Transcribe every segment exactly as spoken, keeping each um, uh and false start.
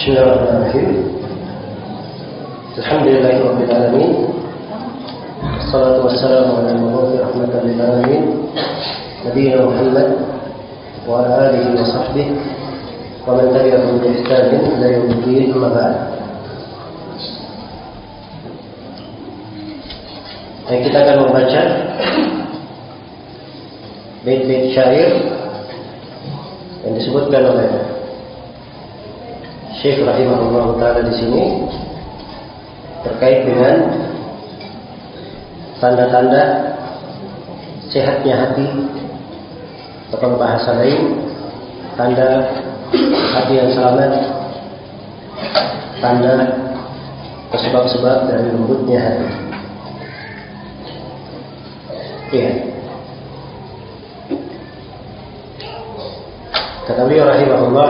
Bismillahirrahmanirrahim. Alhamdulillahirabbil alamin. Wassalatu wassalamu ala al-mabu'uthi rahmatan lil alamin, nabiyina Muhammad wa ala alihi wa sahbihi wa man tabi'ahum bi ihsan ila yaumil din, amma ba'd. Baik, kita akan membaca bait-bait syair yang disebutkan oleh Syekh rahimahullah ta'ala di sini terkait dengan tanda-tanda sehatnya hati, atau bahasa lain tanda hati yang selamat, tanda sebab-sebab dari lembutnya hati. Iya. Kata beliau rahimahullah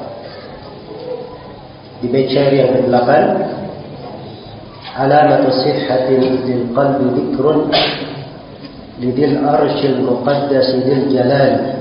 di bait syair yang kedelapan, alamatu sihhatin lil qalbi dzikrun lidil arsyil muqaddas dil jalal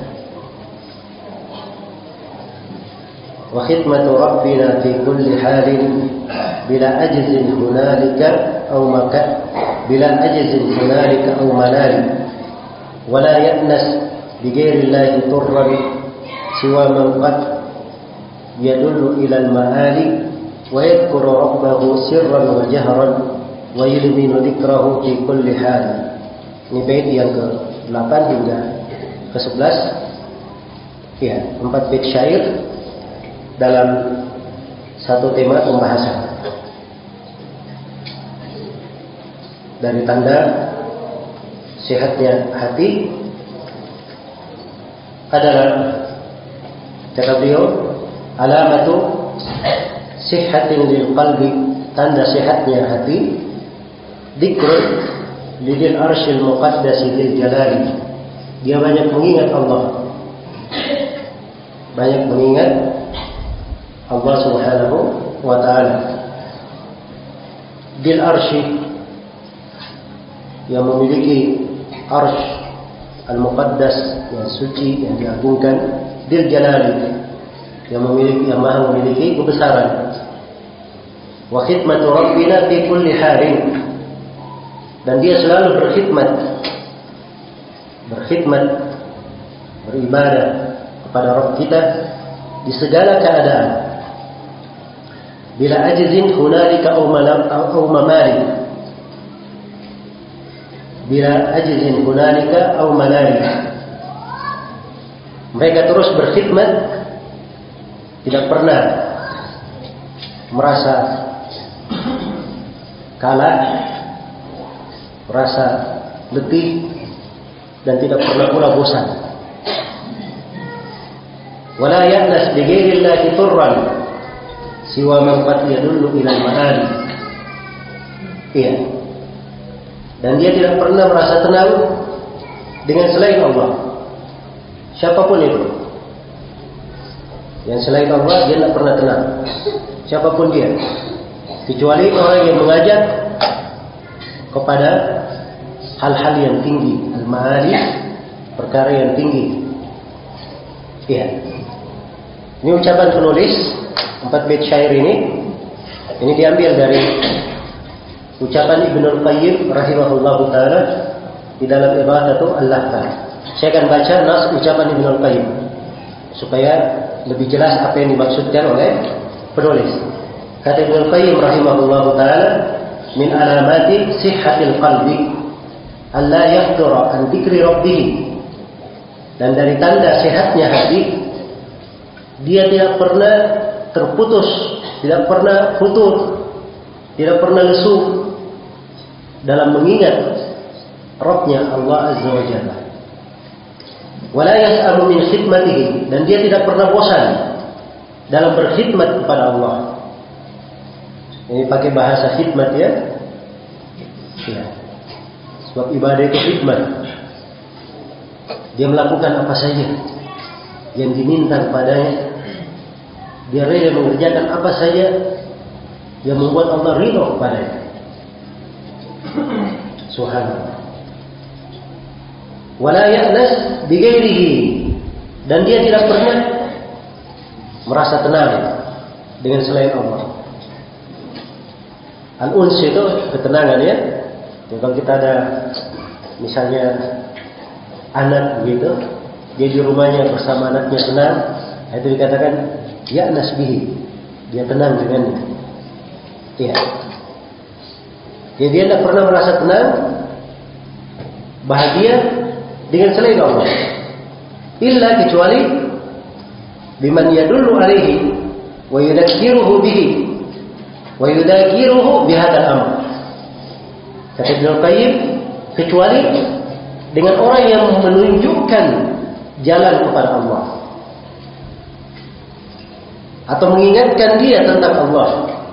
wa khidmatu rabbina fi kulli halin bila ajzin hunalika aw maka bila ajzin hunalika aw malal wa la ya'nas bi ghairi llahi turran siwa man qad yadullu ila al-ma'ali wa yadhkuru rabbahu sirran wa jahran wa yulminu dzikrahu fi kulli hal. Ini bait yang ke delapan hingga ke sebelas. Ya, empat bait syair dalam satu tema pembahasan. Dari tanda sehatnya hati adalah, kata beliau, alamatu sihhatin lil qalbi, tanda sehatnya hati, dzikrun lidil arsyil muqaddas dil jalali, dia banyak mengingat Allah, banyak mengingat Allah subhanahu wa ta'ala. Dil arsy, yang memiliki arsy al-muqaddas, yang suci, yang diagungkan, dil jalali, yang memiliki, yang maha memiliki kebesaran. Wa khidmatu rabbina fi kulli halin, dan dia selalu berkhidmat, berkhidmat, beribadah kepada Rabb kita di segala keadaan. Bila ajzin hunalika aw mamali, bila ajzin hunalika aw malali, mereka terus berkhidmat, tidak pernah merasa kalah, merasa letih, dan tidak pernah pula bosan. Wala ya'nas bi ghairi llahi turran siwa man qad yadullu ila al-ma'ali. Iya. Dan dia tidak pernah merasa tenang dengan selain Allah, siapapun itu. Yang selain Allah dia tidak pernah tenang, siapapun dia, kecuali orang yang mengajak kepada hal-hal yang tinggi, al-ma'ali, perkara yang tinggi. Iya. Ini ucapan penulis empat bait syair ini. Ini diambil dari ucapan Ibnul Qayyim rahimahullahu ta'ala di dalam Ibadatul Al-Lahfan. Saya akan baca nas ucapan Ibnul Qayyim supaya lebih jelas apa yang dimaksudkan oleh penulis. Kata Ibnul Qayyim rahimahullahu ta'ala, min alamati sihhatil qalbi alla yahdura an dzikri rabbih, dan dari tanda sehatnya hati, dia tidak pernah terputus, tidak pernah futur, tidak pernah lesu dalam mengingat Rabbnya Allah Azza wa Jalla. Wala yas'amu min khidmatihi, dan dia tidak pernah bosan dalam berkhidmat kepada Allah. Ini pakai bahasa khidmat ya. Ya. Sebab ibadah itu khidmat. Dia melakukan apa saja yang diminta kepadanya. Dia rela mengerjakan apa saja yang membuat Allah ridha kepadanya. Subhanallah. Wala ya'nas bi ghairihi, dan dia tidak pernah merasa tenang dengan selain Allah. Al-uns itu ketenangan ya. Jadi kalau kita ada misalnya anak begitu, dia di rumahnya bersama anaknya tenang, itu dikatakan ya'nas bihi, dia tenang dengannya. Ya. Jadi dia tidak pernah merasa tenang, bahagia dengan selain Allah. Illa kecuali biman yadullu alaihi wa yudzakiruhu bihi wa yudzakiruhu bihadzal amr. Kata Ibnu Qayyim, kecuali dengan orang yang menunjukkan jalan kepada Allah atau mengingatkan dia tentang Allah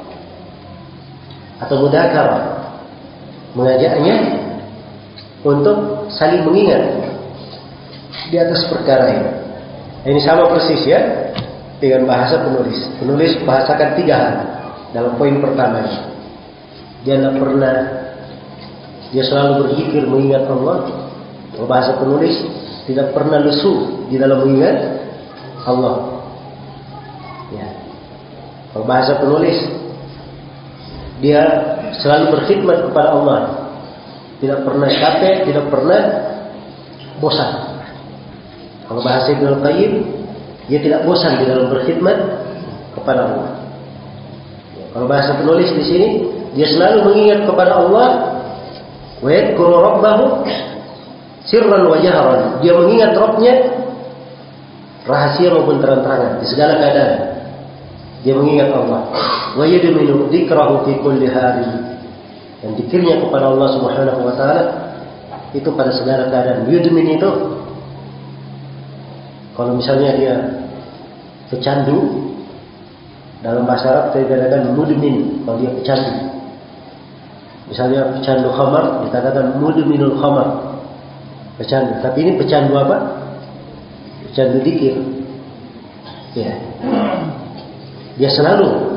atau mudzakarah, mengajaknya untuk saling mengingat di atas perkara ini. Ini sama persis ya dengan bahasa penulis. Penulis bahasakan tiga hal dalam poin pertama. Dia tidak pernah, dia selalu berzikir mengingat Allah. Kalau bahasa penulis, tidak pernah lesu di dalam mengingat Allah. Ya. Kalau bahasa penulis, dia selalu berkhidmat kepada Allah, tidak pernah capek, tidak pernah bosan. Kalau bahasa Ibnu Qayyim, dia tidak bosan di dalam berkhidmat kepada Allah. Kalau bahasa penulis di sini, dia selalu mengingat kepada Allah, wa yadhkuru rabbahu sirran wa jahran. Dia mengingat Rabbnya rahasia maupun terang-terangan di segala keadaan. Dia mengingat Allah. Wa yadminu dzikrahu fi kulli hari. Dan zikirnya kepada Allah Subhanahu wa taala itu pada segala keadaan. Yudmin itu kalau misalnya dia pecandu, dalam bahasa Arab dikatakan mudmin. Kalau dia pecandu, misalnya pecandu khamar, dikatakan mudminul khamar, pecandu. Tapi ini pecandu apa? Pecandu zikir. Ya. Dia selalu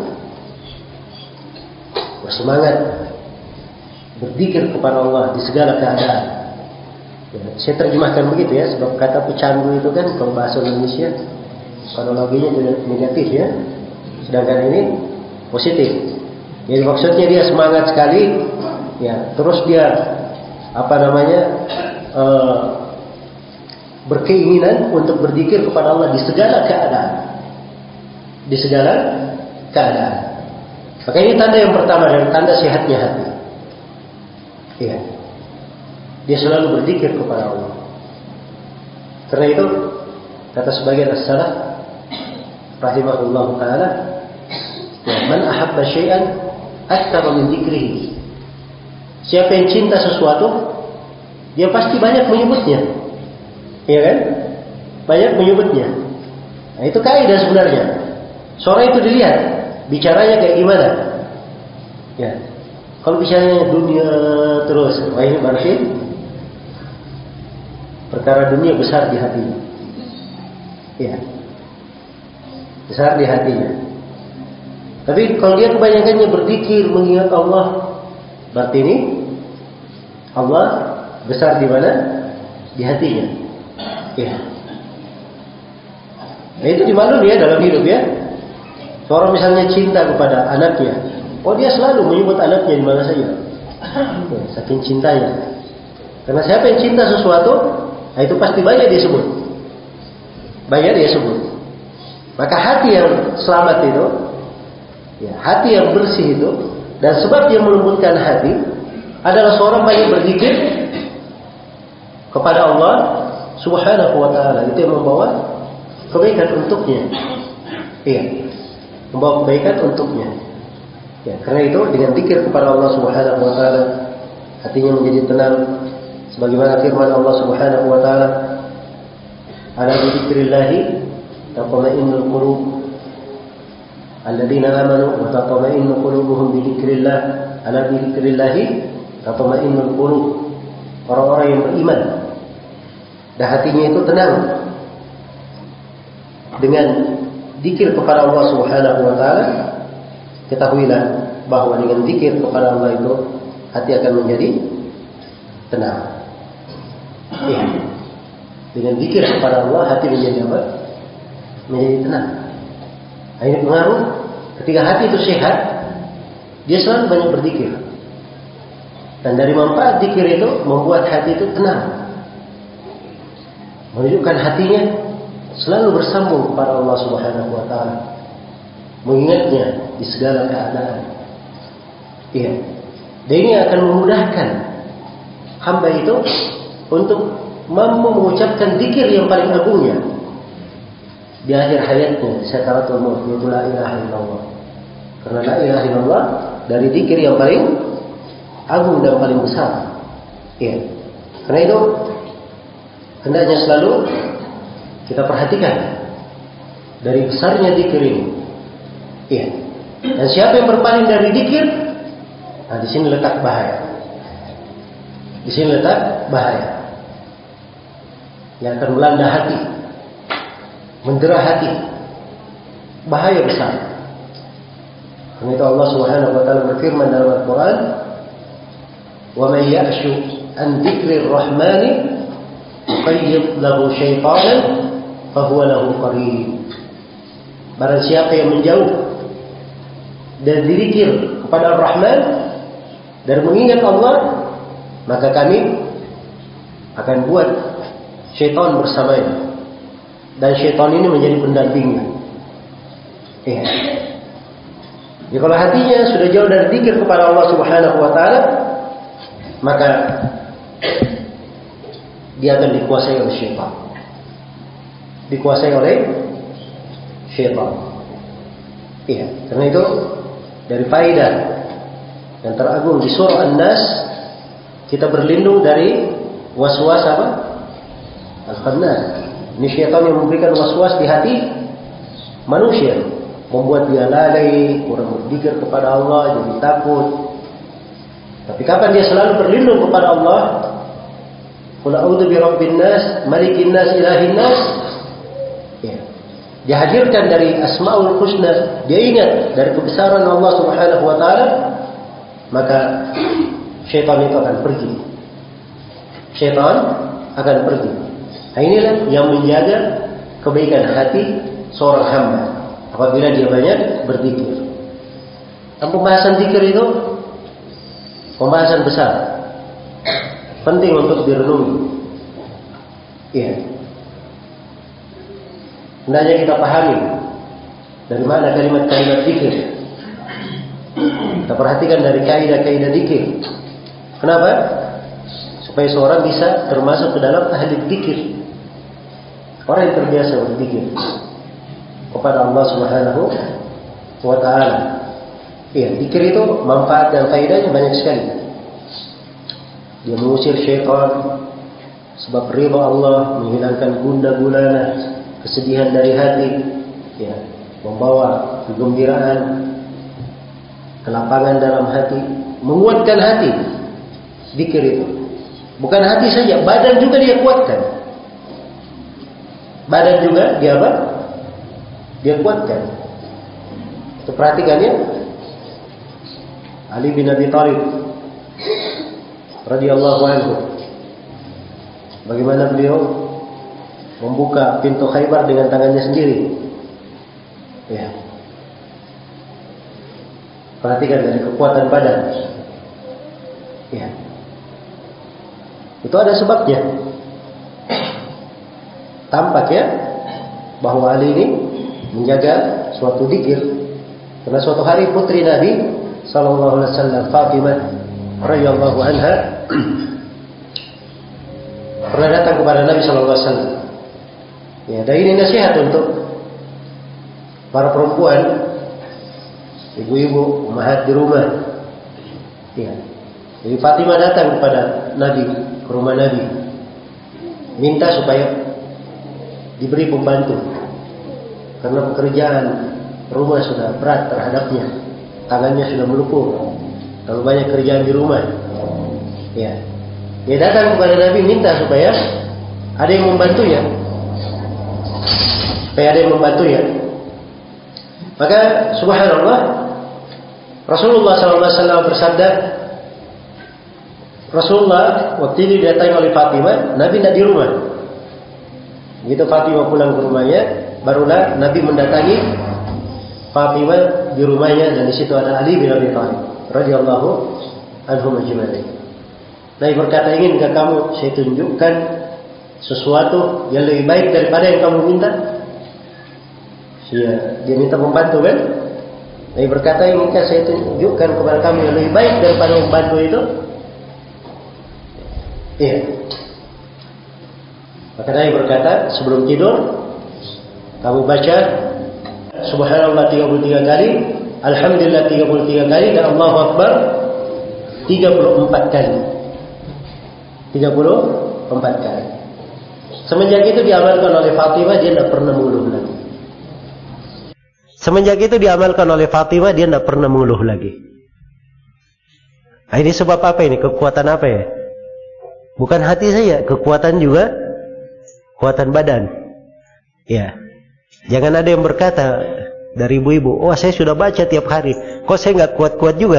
bersemangat berzikir kepada Allah di segala keadaan. Ya, saya terjemahkan begitu ya, sebab kata pecandu itu kan kalau bahasa Indonesia fonologinya negatif ya, sedangkan ini positif. Jadi maksudnya dia semangat sekali, ya, terus dia apa namanya uh, berkeinginan untuk berzikir kepada Allah di segala keadaan, di segala keadaan. Maka ini tanda yang pertama dan tanda sehatnya hati. Ya. Dia selalu berzikir kepada Allah. Karena itu kata sebagian as-salaf rahimahullah taala, man ahabba syai'an aktsara min dzikrihi. Siapa yang cinta sesuatu, dia pasti banyak menyebutnya. Iya kan? Banyak menyebutnya. Nah, itu kaidah sebenarnya. Seorang itu dilihat bicaranya kayak gimana. Ya. Kalau bicaranya dunia terus, wah ini berarti perkara dunia besar di hatinya. Ya. Besar di hatinya. Tapi kalau dia kebanyakannya berzikir mengingat Allah, berarti ini Allah besar di mana? Di hatinya. Ya. Nah, itu dimaklumi ya dalam hidup ya. Seorang misalnya cinta kepada anaknya, oh dia selalu menyebut anaknya di mana saja. Ya, saking cintanya. Karena siapa yang cinta sesuatu, nah itu pasti banyak dia sebut. Banyak dia sebut. Maka hati yang selamat itu, ya, hati yang bersih itu, dan sebab dia melembutkan hati adalah seorang banyak berzikir kepada Allah Subhanahu wa taala. Itu yang membawa kebaikan untuknya. Iya. Membawa kebaikan untuknya. Ya, karena itu dengan zikir kepada Allah Subhanahu wa taala hatinya menjadi tenang, sebagaimana firman Allah Subhanahu wa taala, "Ala bi dzikrillah tatma'innul qulub." Alladzina amanu wa tatma'innu qulubuhum bi dzikrillah. Ala bi dzikrillah tatma'innul qulub. Orang-orang yang beriman dan hatinya itu tenang dengan zikir kepada Allah Subhanahu wa taala. Ketahuilah bahwa dengan zikir kepada Allah itu hati akan menjadi tenang. Ya. Dengan zikir kepada Allah hati menjadi apa? Menjadi tenang. Nah, ini pengaruh Ketika hati itu sehat, dia selalu banyak berzikir. Dan dari manfaat zikir itu membuat hati itu tenang, menunjukkan hatinya selalu bersambung kepada Allah Subhanahu wa taala, mengingatnya di segala keadaan. Iya. Dan ini akan memudahkan hamba itu untuk mampu mengucapkan zikir yang paling agungnya di akhir hayatnya, di sakaratul maut, yaitu la ilaha illallah. Karena la ilaha illallah dari zikir yang paling agung dan paling besar. Iya. Karena itu hendaknya selalu kita perhatikan dari besarnya zikir ini. Iya. Dan siapa yang berpaling dari zikir, nah di sini letak bahaya. Di sini letak bahaya yang akan melanda hati, mendera hati, bahaya besar. Karena itu Allah Subhanahu wa taala berfirman dalam Al-Qur'an, "Wa may ya'shu an dzikrir rahmani yuqayyid lahu syaitanan fa huwa lahu qarin." Barang siapa yang menjauh dari zikir kepada Ar-Rahman dan mengingat Allah, maka kami akan buat syaitan bersamanya, dan syaitan ini menjadi pendampingnya. Ya. Jadi kalau hatinya sudah jauh dari zikir kepada Allah Subhanahu wa taala, maka dia akan dikuasai oleh syaitan. Dikuasai oleh syaitan. Iya, karena itu dari faedah yang teragung di surah An-Nas, kita berlindung dari waswas apa? Al-Khannas. Ini syaitan yang memberikan waswas di hati manusia, membuat dia lalai, kurang berzikir kepada Allah, jadi takut. Tapi kapan dia selalu berlindung kepada Allah? Qul a'udzu birabbin nas, malikin nas, ilahin nas. Ya. Dihadirkan dari Asmaul Husna, dia ingat dari kebesaran Allah Subhanahu wa taala, maka syaitan itu akan pergi. Syaitan akan pergi. Nah, inilah yang menjaga kebaikan hati seorang hamba apabila dia banyak berzikir. Dan pembahasan zikir itu pembahasan besar, penting untuk direnungi. Iya. Hendaknya kita pahami dari mana kalimat-kalimat zikir. Kita perhatikan dari kaidah-kaidah zikir. Kenapa? Supaya seorang bisa termasuk ke dalam ahli zikir. Orang yang terbiasa berzikir kepada Allah Subhanahu wa taala. Iya, zikir itu manfaat dan faedahnya banyak sekali. Dia mengusir syaitan, sebab ridha Allah, menghilangkan gundah gulana, kesedihan dari hati, ya, membawa kegembiraan, kelapangan dalam hati, menguatkan hati. Zikir itu bukan hati saja, badan juga dia kuatkan. Badan juga dia apa? Dia kuatkan. Itu perhatikan ya. Ali bin Abi Thalib radhiyallahu anhu, bagaimana beliau membuka pintu Khaybar dengan tangannya sendiri. Ya. Perhatikan dari kekuatan badan. Ya. Itu ada sebabnya. Tampak ya bahwa Ali ini menjaga suatu zikir. Karena suatu hari putri Nabi sallallahu alaihi wasallam, Fatimah radhiyallahu anha, pernah datang kepada Nabi sallallahu alaihi wasallam. Ya, dan ini nasihat untuk para perempuan, ibu-ibu, ummahat di rumah. Ya. Jadi Fatimah datang kepada Nabi, ke rumah Nabi, minta supaya diberi pembantu karena pekerjaan rumah sudah berat terhadapnya, tangannya sudah melupur, terlalu banyak kerjaan di rumah. Ya, dia datang kepada Nabi minta supaya ada yang membantunya, supaya ada yang membantunya. Maka subhanallah, Rasulullah sallallahu alaihi wasallam bersabda, Rasulullah waktu itu didatangi oleh Fatimah, Nabi tidak di rumah. Begitu Fatimah pulang ke rumahnya, barulah Nabi mendatangi Fatimah di rumahnya, dan di situ ada Ali bin Abi Thalib radhiyallahu anhum ajma'in. Nabi berkata, inginkah kamu saya tunjukkan sesuatu yang lebih baik daripada yang kamu minta? Ya, dia minta membantu kan? Nabi berkata, inginkah saya tunjukkan kepada kamu yang lebih baik daripada membantu itu? Iya. Maka Nabi berkata, sebelum tidur kamu baca Subhanallah tiga puluh tiga kali, Alhamdulillah tiga puluh tiga kali, dan Allahu Akbar tiga puluh empat kali. tiga puluh empat kali. Semenjak itu diamalkan oleh Fatimah, dia tidak pernah mengeluh lagi. Semenjak itu diamalkan oleh Fatimah, dia tidak pernah mengeluh lagi. Nah, ini sebab apa ini? Kekuatan apa ya? Bukan hati saja, kekuatan juga, kekuatan badan. Ya. Jangan ada yang berkata dari ibu-ibu, oh saya sudah baca tiap hari, kok saya nggak kuat-kuat juga.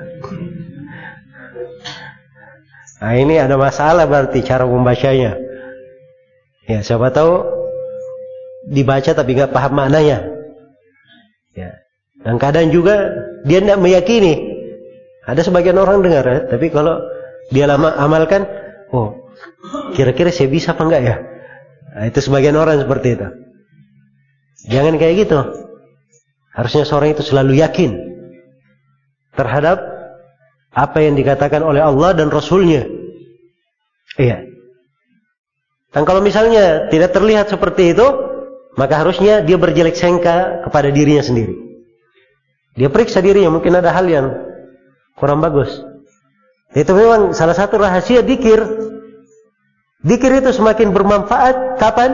Nah, ini ada masalah berarti cara membacanya. Ya, siapa tahu dibaca tapi nggak paham maknanya. Ya. Dan kadang juga dia tidak meyakini. Ada sebagian orang dengar, ya, tapi kalau dia lama amalkan, oh kira-kira saya bisa apa enggak ya? Nah, itu sebagian orang seperti itu. Jangan kayak gitu. Harusnya seorang itu selalu yakin terhadap apa yang dikatakan oleh Allah dan Rasulnya. Iya. Dan kalau misalnya tidak terlihat seperti itu, maka harusnya dia berjelek sangka kepada dirinya sendiri. Dia periksa dirinya, mungkin ada hal yang kurang bagus. Itu memang salah satu rahasia dzikir. Dzikir itu semakin bermanfaat kapan?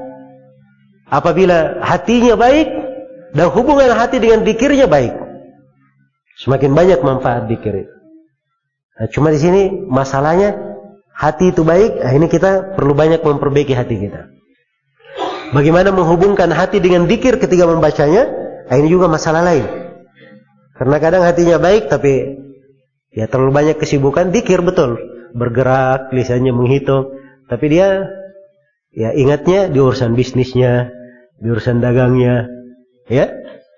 Apabila hatinya baik dan hubungan hati dengan dzikirnya baik. Semakin banyak manfaat dzikir itu. Nah, cuma di sini masalahnya hati itu baik, nah ini kita perlu banyak memperbaiki hati kita. Bagaimana menghubungkan hati dengan dzikir ketika membacanya? Nah, ini juga masalah lain. Karena kadang hatinya baik tapi ya terlalu banyak kesibukan, dzikir betul, bergerak, lisannya menghitung, tapi dia ya ingatnya di urusan bisnisnya, di urusan dagangnya, ya.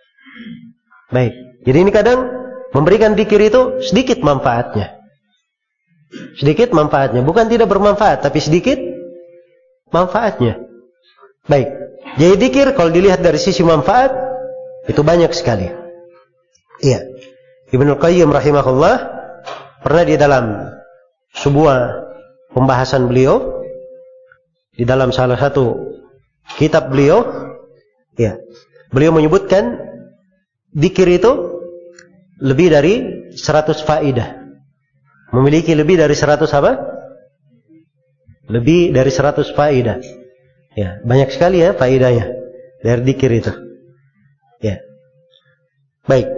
Baik. Jadi ini kadang memberikan dzikir itu sedikit manfaatnya. Sedikit manfaatnya, bukan tidak bermanfaat, tapi sedikit manfaatnya. Baik. Jadi dzikir kalau dilihat dari sisi manfaat itu banyak sekali. Iya. Ibnu Qayyim rahimahullah pernah di dalam sebuah pembahasan beliau, di dalam salah satu kitab beliau, ya, beliau menyebutkan dzikir itu lebih dari seratus faidah. Memiliki lebih dari seratus apa? Lebih dari seratus faidah. Ya, banyak sekali ya faidahnya dari dzikir itu. Ya. Baik.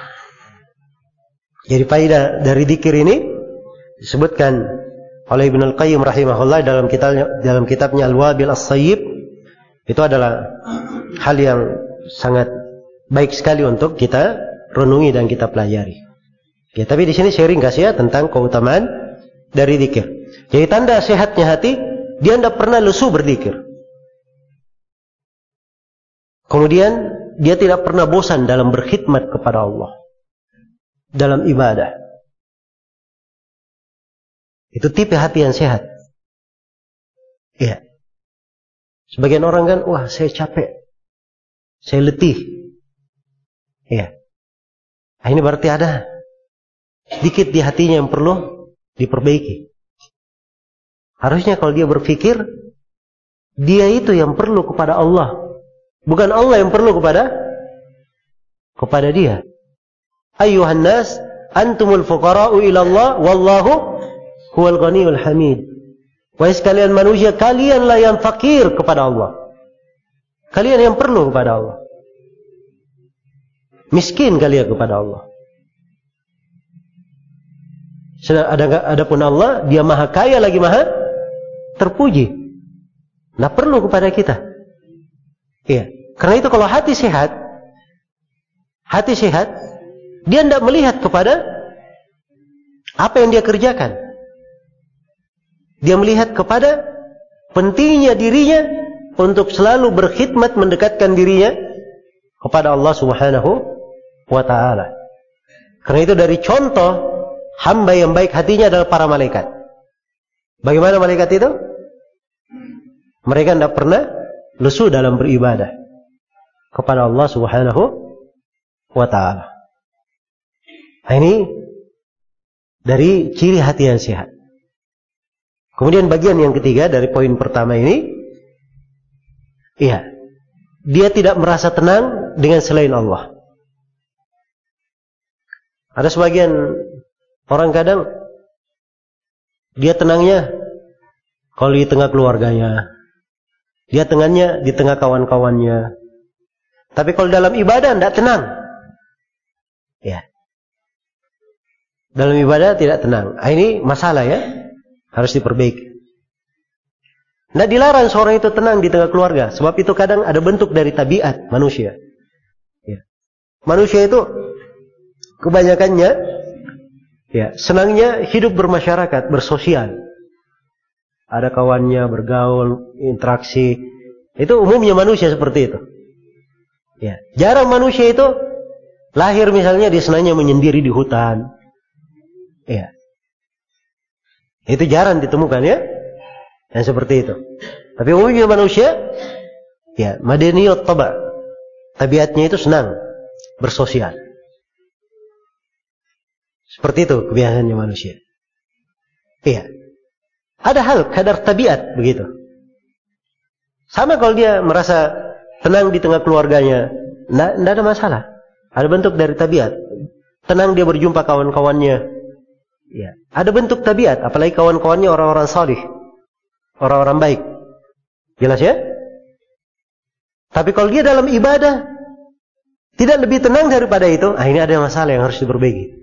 Jadi faidah dari dzikir ini disebutkan oleh Ibnu Qayyim rahimahullah dalam kitabnya dalam kitabnya Al-Wabil As-Sayyib. Itu adalah hal yang sangat baik sekali untuk kita renungi dan kita pelajari. Ya, tapi di sini saya ringkas ya tentang keutamaan dari dzikir. Jadi tanda sehatnya hati, dia tidak pernah lesu berzikir. Kemudian dia tidak pernah bosan dalam berkhidmat kepada Allah, dalam ibadah. Itu tipe hati yang sehat. Iya. Sebagian orang kan, wah saya capek, saya letih. Iya. Nah, ini berarti ada sedikit di hatinya yang perlu diperbaiki. Harusnya kalau dia berpikir, dia itu yang perlu kepada Allah, bukan Allah yang perlu kepada kepada dia. Ayyuhan nas antumul fuqara'u ila Allah wallahu huwal ghaniyul hamid. Wahai sekalian manusia, kalianlah yang fakir kepada Allah. Kalian yang perlu kepada Allah. Miskin kalian kepada Allah. Adapun Allah, dia maha kaya lagi maha terpuji. Nah perlu kepada kita. Iya. Karena itu kalau hati sehat, hati sehat, dia tidak melihat kepada apa yang dia kerjakan. Dia melihat kepada pentingnya dirinya untuk selalu berkhidmat mendekatkan dirinya kepada Allah Subhanahu wa ta'ala. Karena itu dari contoh hamba yang baik hatinya adalah para malaikat. Bagaimana malaikat itu? Mereka tidak pernah lesu dalam beribadah kepada Allah Subhanahu wa ta'ala. Nah, ini dari ciri hati yang sehat. Kemudian bagian yang ketiga dari poin pertama ini, iya, dia tidak merasa tenang dengan selain Allah. Ada sebagian orang kadang dia tenangnya kalau di tengah keluarganya, dia tenangnya di tengah kawan-kawannya. Tapi kalau dalam ibadah tidak tenang. Ya. Dalam ibadah tidak tenang. Ah, ini masalah ya. Harus diperbaiki. Tidak dilarang seorang itu tenang di tengah keluarga. Sebab itu kadang ada bentuk dari tabiat manusia. Ya. Manusia itu kebanyakannya ya, senangnya hidup bermasyarakat, bersosial. Ada kawannya, bergaul, interaksi. Itu umumnya manusia seperti itu. Ya. Jarang manusia itu lahir misalnya dia senangnya menyendiri di hutan. Ya. Itu jarang ditemukan ya. Yang seperti itu. Tapi umumnya manusia ya, madaniyut taba'. Tabiatnya itu senang bersosial. Seperti itu kebiasaannya manusia. Iya. Ada hal kadar tabiat begitu. Sama kalau dia merasa tenang di tengah keluarganya, tidak ada masalah. Ada bentuk dari tabiat. Tenang dia berjumpa kawan-kawannya. Ya. Ada bentuk tabiat. Apalagi kawan-kawannya orang-orang salih, orang-orang baik. Jelas ya? Tapi kalau dia dalam ibadah tidak lebih tenang daripada itu, ah, ini ada masalah yang harus diperbaiki.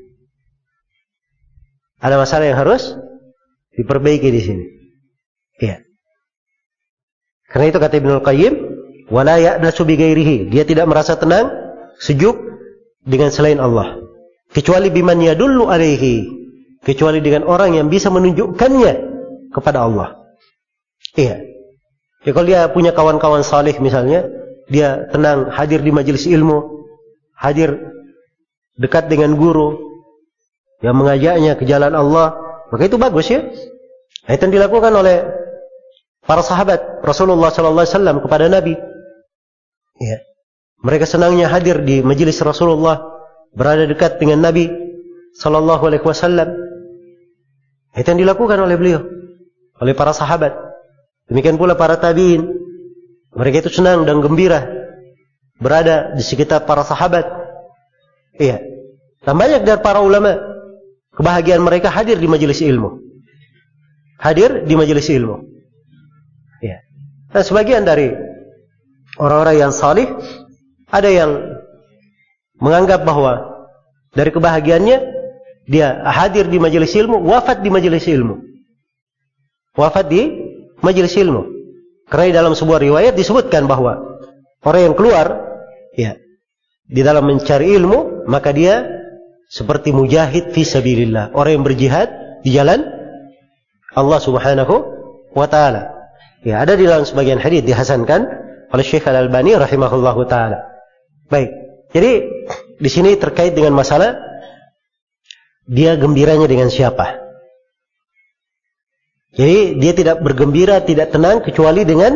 Ada masalah yang harus diperbaiki di sini. Iya. Karena itu kata Ibnul Qayyim, wala ya'nasu bi ghairihi. Dia tidak merasa tenang, sejuk dengan selain Allah. Kecuali biman yadullu alaihi. Kecuali dengan orang yang bisa menunjukkannya kepada Allah. Iya. Ya, kalau dia punya kawan-kawan saleh misalnya, dia tenang hadir di majelis ilmu, hadir dekat dengan guru yang mengajaknya ke jalan Allah, maka itu bagus ya. Itu yang dilakukan oleh para sahabat Rasulullah sallallahu alaihi wasallam kepada Nabi. Ya. Mereka senangnya hadir di majelis Rasulullah, berada dekat dengan Nabi sallallahu alaihi wasallam. Itu yang dilakukan oleh beliau, oleh para sahabat. Demikian pula para tabi'in. Mereka itu senang dan gembira berada di sekitar para sahabat. Iya. Dan banyak dari para ulama, kebahagiaan mereka hadir di majelis ilmu. Hadir di majelis ilmu. Ya. Dan sebagian dari orang-orang yang salih, ada yang menganggap bahwa dari kebahagiaannya dia hadir di majelis ilmu, wafat di majelis ilmu. Wafat di majelis ilmu. Karena dalam sebuah riwayat disebutkan bahwa orang yang keluar ya, di dalam mencari ilmu, maka dia seperti mujahid fi sabilillah, orang yang berjihad di jalan Allah Subhanahu wa taala. Ya, ada di dalam sebagian hadis dihasankan oleh Syekh Al-Albani rahimahullahu taala. Baik. Jadi di sini terkait dengan masalah dia gembiranya dengan siapa? Jadi dia tidak bergembira, tidak tenang kecuali dengan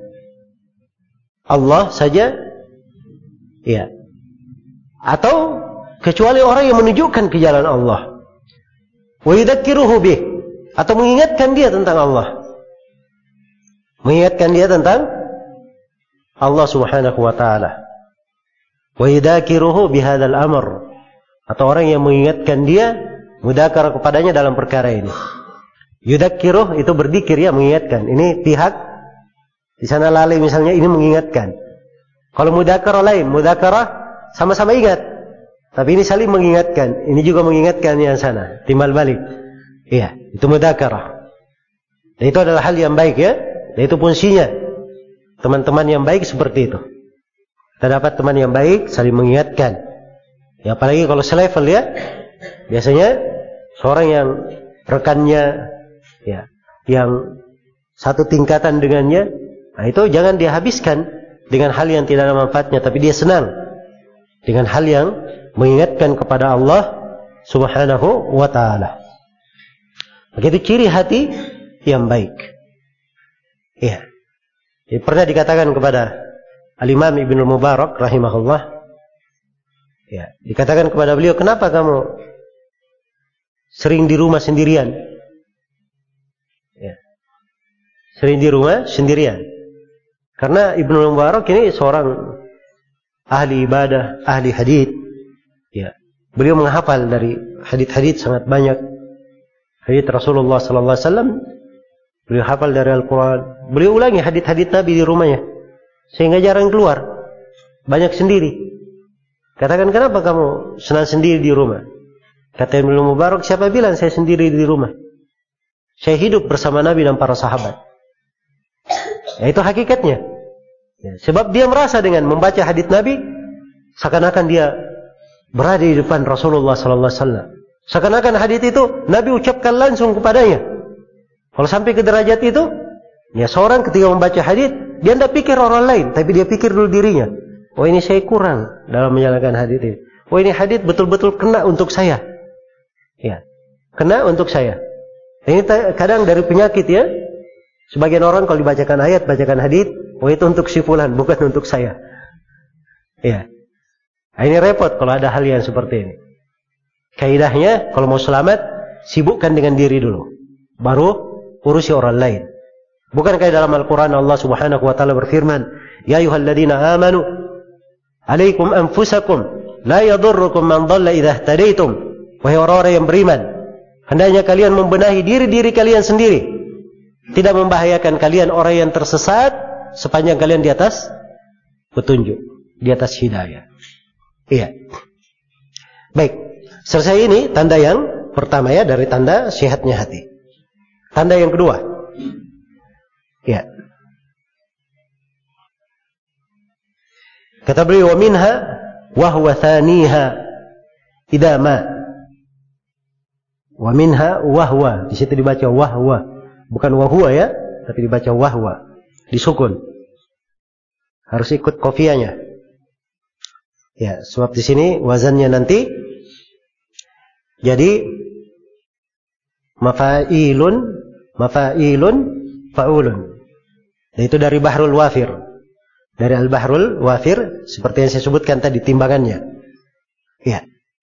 Allah saja. Ya. Atau kecuali orang yang menunjukkan ke jalan Allah. Wa yudzakiruhu bih, atau mengingatkan dia tentang Allah. Mengingatkan dia tentang Allah Subhanahu wa taala. Wa yudzakiruhu bihadzal amr, atau orang yang mengingatkan dia, mudzakar kepadanya dalam perkara ini. Yudzakiruh itu berzikir ya, mengingatkan. Ini pihak di sana lalai misalnya, ini mengingatkan. Kalau mudzakar lain, mudzakar sama-sama ingat. Tapi ini saling mengingatkan. Ini juga mengingatkan yang sana. Timbal balik. Iya, itu mudzakarah. Dan itu adalah hal yang baik ya. Dan itu fungsinya. Teman-teman yang baik seperti itu. Kita dapat teman yang baik, saling mengingatkan. Ya, apalagi kalau selevel ya. Biasanya seorang yang rekannya ya, yang satu tingkatan dengannya, nah itu jangan dia habiskan dengan hal yang tidak ada manfaatnya. Tapi dia senang dengan hal yang mengingatkan kepada Allah Subhanahu wa ta'ala. Begitu ciri hati yang baik. Ya. Jadi pernah dikatakan kepada Al-Imam Ibnu Mubarak rahimahullah, ya, dikatakan kepada beliau, kenapa kamu sering di rumah sendirian? Ya. Sering di rumah sendirian. Karena Ibnu Mubarak ini seorang ahli ibadah, ahli hadits. Ya. Beliau menghafal dari hadits-hadits sangat banyak. Hadits Rasulullah sallallahu alaihi wasallam beliau hafal dari Al-Quran. Beliau ulangi hadits-hadits Nabi di rumahnya. Sehingga jarang keluar. Banyak sendiri. Katakan, kenapa kamu senang sendiri di rumah? Kata Ibnu Mubarak, siapa bilang saya sendiri di rumah? Saya hidup bersama Nabi dan para sahabat. Ya, itu hakikatnya. Ya, sebab dia merasa dengan membaca hadits Nabi, seakan-akan dia berada di depan Rasulullah sallallahu alaihi wasallam. Seakan-akan hadits itu Nabi ucapkan langsung kepadanya. Kalau sampai ke derajat itu, ya seorang ketika membaca hadits, dia tidak pikir orang lain, tapi dia pikir dulu dirinya. Oh, ini saya kurang dalam menjalankan hadits ini. Oh, ini hadits betul-betul kena untuk saya. Ya, kena untuk saya. Ini kadang dari penyakit ya. Sebagian orang kalau dibacakan ayat, bacakan hadits, oh itu untuk si fulan, bukan untuk saya. Ya. Nah, ini repot kalau ada hal yang seperti ini. Kaidahnya, kalau mau selamat, sibukkan dengan diri dulu. Baru urusi orang lain. Bukan kayak dalam Al-Quran Allah Subhanahu wa ta'ala berfirman, Ya ayyuhalladzina amanu, alaikum anfusakum, la yadurrukum man dhalla idha ihtadaitum. Wahai orang-orang yang beriman, hendaknya kalian membenahi diri-diri kalian sendiri. Tidak membahayakan kalian orang yang tersesat, sepanjang kalian di atas petunjuk, di atas hidayah. Iya. Baik, selesai ini tanda yang pertama ya, dari tanda sehatnya hati. Tanda yang kedua, ya. Kata beliau, wa minha wa huwa thaniha idza ma. Wa minha wa huwa, di situ dibaca wa huwa, bukan wa huwa ya, tapi dibaca wa huwa, disukun. Harus ikut qafiyahnya. Ya, sebab di sini wazannya nanti jadi mafailun mafailun faulun. Itu dari Bahrul Wafir. Dari Al-Bahrul Wafir, seperti yang saya sebutkan tadi timbangannya. Ya.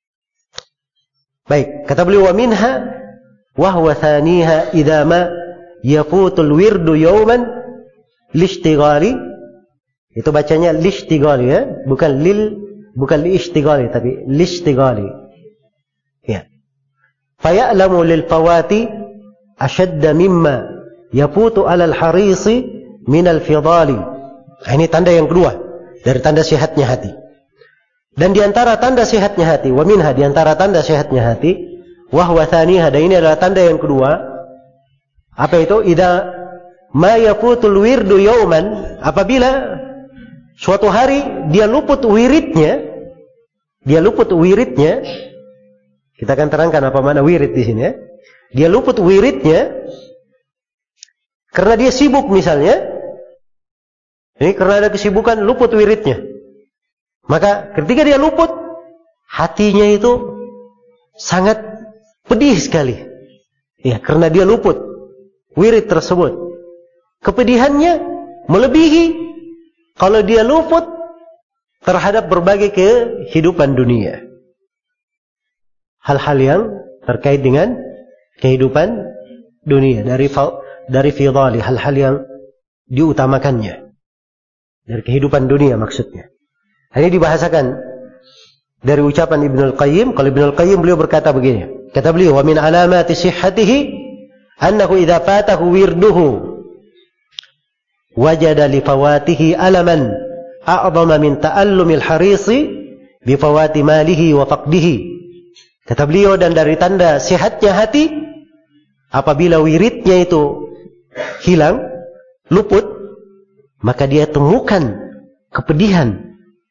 Baik, kata beliau, wa minha wa huwa thaniha idza ma yafutul wirdu yawman lishtighali. Itu bacanya lishtighali ya, bukan lil bukan liishtighali tapi lishtighali. Ya. Faya'lamu lil fawati ashadda mimma yafutu alal harisi minal fidali. Ini tanda yang kedua dari tanda sehatnya hati. Dan diantara tanda sehatnya hati, wa minha, diantara tanda sehatnya hati, wa huwa thaniha, dan ini adalah tanda yang kedua. Apa itu? Idza ma yafutul wirdu yauman, apabila suatu hari dia luput wiridnya, dia luput wiridnya. Kita akan terangkan apa makna wirid di sini ya. Dia luput wiridnya karena dia sibuk misalnya. Ini karena ada kesibukan luput wiridnya. Maka ketika dia luput, hatinya itu sangat pedih sekali. Ya, karena dia luput wirid tersebut. Kepedihannya melebihi kalau dia luput terhadap berbagai kehidupan dunia. Hal-hal yang terkait dengan kehidupan dunia dari dari fidali, hal-hal yang diutamakannya dari kehidupan dunia maksudnya. Ini dibahasakan dari ucapan Ibnu Al-Qayyim. Kalau Ibnu Al-Qayyim beliau berkata begini. Kata beliau, "Wa min alamati sihhatihi annahu idza fatahu wirduhu wajada li fawatihi alaman a'dhama min ta'allumil harisi bi fawati malihi wa faqdihi." Kata beliau, dan dari tanda sehatnya hati apabila wiridnya itu hilang, luput, maka dia temukan kepedihan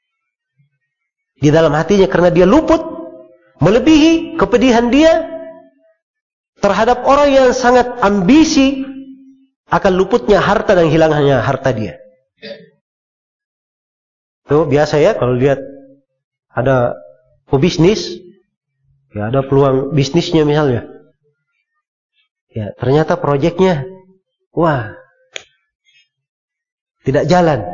di dalam hatinya karena dia luput, melebihi kepedihan dia terhadap orang yang sangat ambisi akan luputnya harta dan hilangnya harta dia. Itu biasa ya kalau lihat ada pebisnis, ya ada peluang bisnisnya misalnya. Ya, ternyata proyeknya, wah, tidak jalan.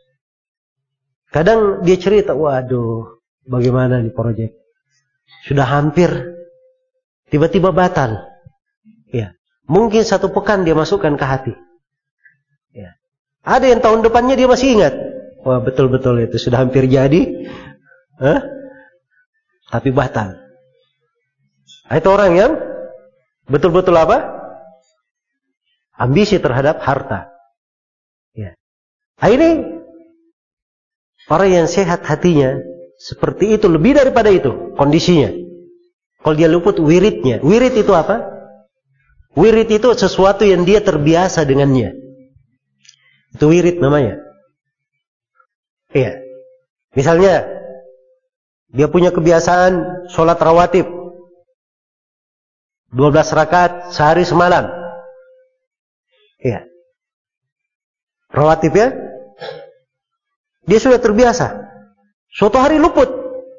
Kadang dia cerita, waduh, bagaimana nih proyek? Sudah hampir, tiba-tiba batal. Ya, mungkin satu pekan dia masukkan ke hati. Ya. Ada yang tahun depannya dia masih ingat. Wah, betul-betul itu sudah hampir jadi. Hah? Tapi batal. Itu orang yang betul-betul apa? Ambisi terhadap harta. Ya. Nah, ini orang yang sehat hatinya seperti itu, lebih daripada itu kondisinya. Kalau dia luput wiridnya. Wirid itu apa? Wirid itu sesuatu yang dia terbiasa dengannya. Itu wirid namanya. Iya. Misalnya dia punya kebiasaan sholat rawatib dua belas rakaat sehari semalam. Iya. Rawatib ya. Dia sudah terbiasa. Suatu hari luput.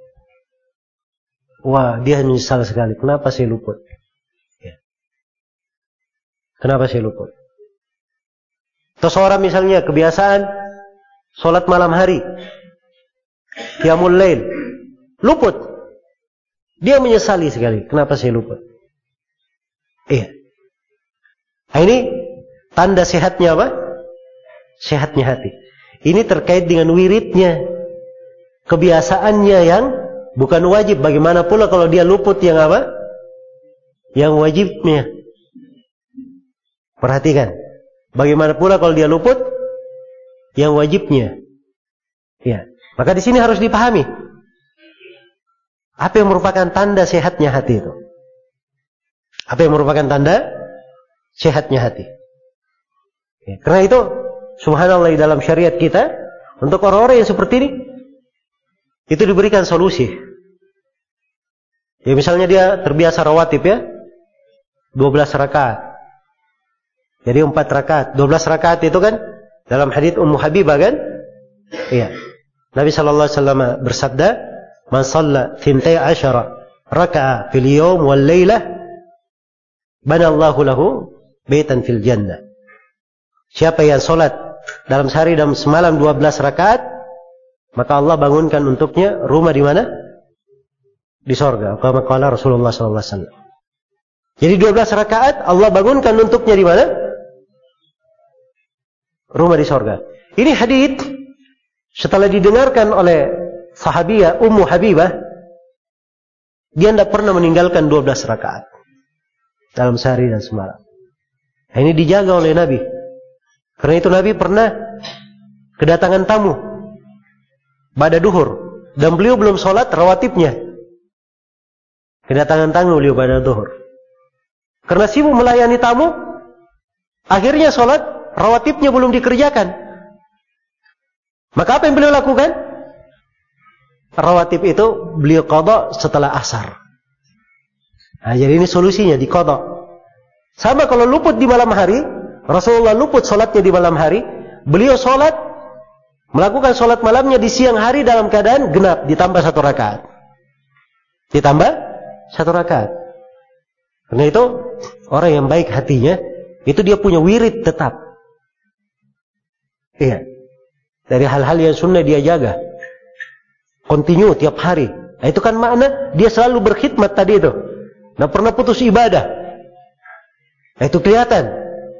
Wah, dia menyesal sekali. Kenapa saya luput? Ya. Kenapa saya luput? Atau seorang misalnya kebiasaan sholat malam hari, qiyamul lail, luput. Dia menyesali sekali. Kenapa saya luput? Iya. Nah, ini tanda sehatnya apa? Sehatnya hati. Ini terkait dengan wiridnya, kebiasaannya yang bukan wajib. Bagaimana pula kalau dia luput yang apa? Yang wajibnya. Perhatikan. Bagaimana pula kalau dia luput yang wajibnya. Ya. Maka di sini harus dipahami apa yang merupakan tanda sehatnya hati itu. Apa yang merupakan tanda sehatnya hati. Ya. Karena itu subhanallah dalam syariat kita, untuk orang-orang yang seperti ini, itu diberikan solusi. Ya misalnya dia terbiasa rawatib ya, dua belas rakaat. Jadi empat rakaat. dua belas rakaat itu kan, dalam hadits Ummu Habibah kan? Iya. Nabi sallallahu alaihi wasallam bersabda, "Man shalla thintai asyara raka'a fil yawm wal lailah, banallahu lahu baitan fil jannah." Siapa yang salat dalam sehari dan semalam dua belas rakaat, maka Allah bangunkan untuknya rumah di mana? Di sorga. Kama qala Rasulullah sallallahu alaihi wasallam. Jadi dua belas rakaat Allah bangunkan untuknya di mana? Rumah di sorga. Ini hadits setelah didengarkan oleh sahabiah Ummu Habibah, dia tidak pernah meninggalkan dua belas rakaat dalam sehari dan semalam. Nah, ini dijaga oleh Nabi. Karena itu Nabi pernah kedatangan tamu pada duhur dan beliau belum sholat rawatibnya. Kedatangan tamu beliau pada duhur. Karena sibuk melayani tamu, akhirnya sholat rawatibnya belum dikerjakan. Maka apa yang beliau lakukan? Rawatib itu beliau qadha setelah asar. Nah, jadi ini solusinya, di qadha. Sama kalau luput di malam hari, Rasulullah luput sholatnya di malam hari, beliau sholat, melakukan sholat malamnya di siang hari dalam keadaan genap, ditambah satu rakaat. Ditambah satu rakaat. Karena itu, orang yang baik hatinya, itu dia punya wirid tetap. Iya. Dari hal-hal yang sunnah dia jaga. Continue tiap hari. Nah, itu kan makna dia selalu berkhidmat tadi itu. Nggak pernah putus ibadah. Nah, itu kelihatan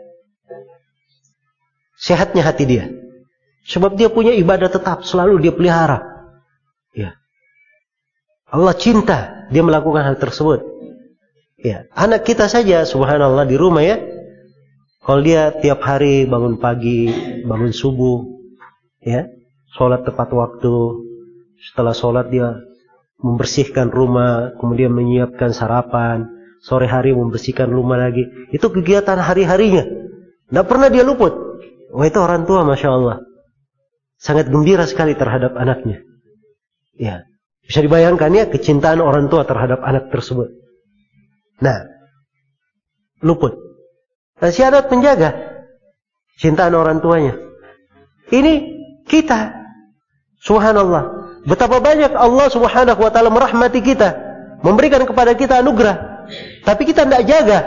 sehatnya hati dia. Sebab dia punya ibadah tetap, selalu dia pelihara. Ya. Allah cinta dia melakukan hal tersebut. Ya, anak kita saja subhanallah di rumah ya. Kalau dia tiap hari bangun pagi, bangun subuh, ya, sholat tepat waktu. Setelah sholat dia membersihkan rumah, kemudian menyiapkan sarapan, sore hari membersihkan rumah lagi. Itu kegiatan hari-harinya. Tidak pernah dia luput. Wah, itu orang tua masya Allah sangat gembira sekali terhadap anaknya. Ya, bisa dibayangkan ya kecintaan orang tua terhadap anak tersebut. Nah, luput. Dan syarat menjaga cintaan orang tuanya. Ini kita, subhanallah, Betapa banyak Allah Subhanahu wa taala merahmati kita, memberikan kepada kita anugerah, tapi kita tidak jaga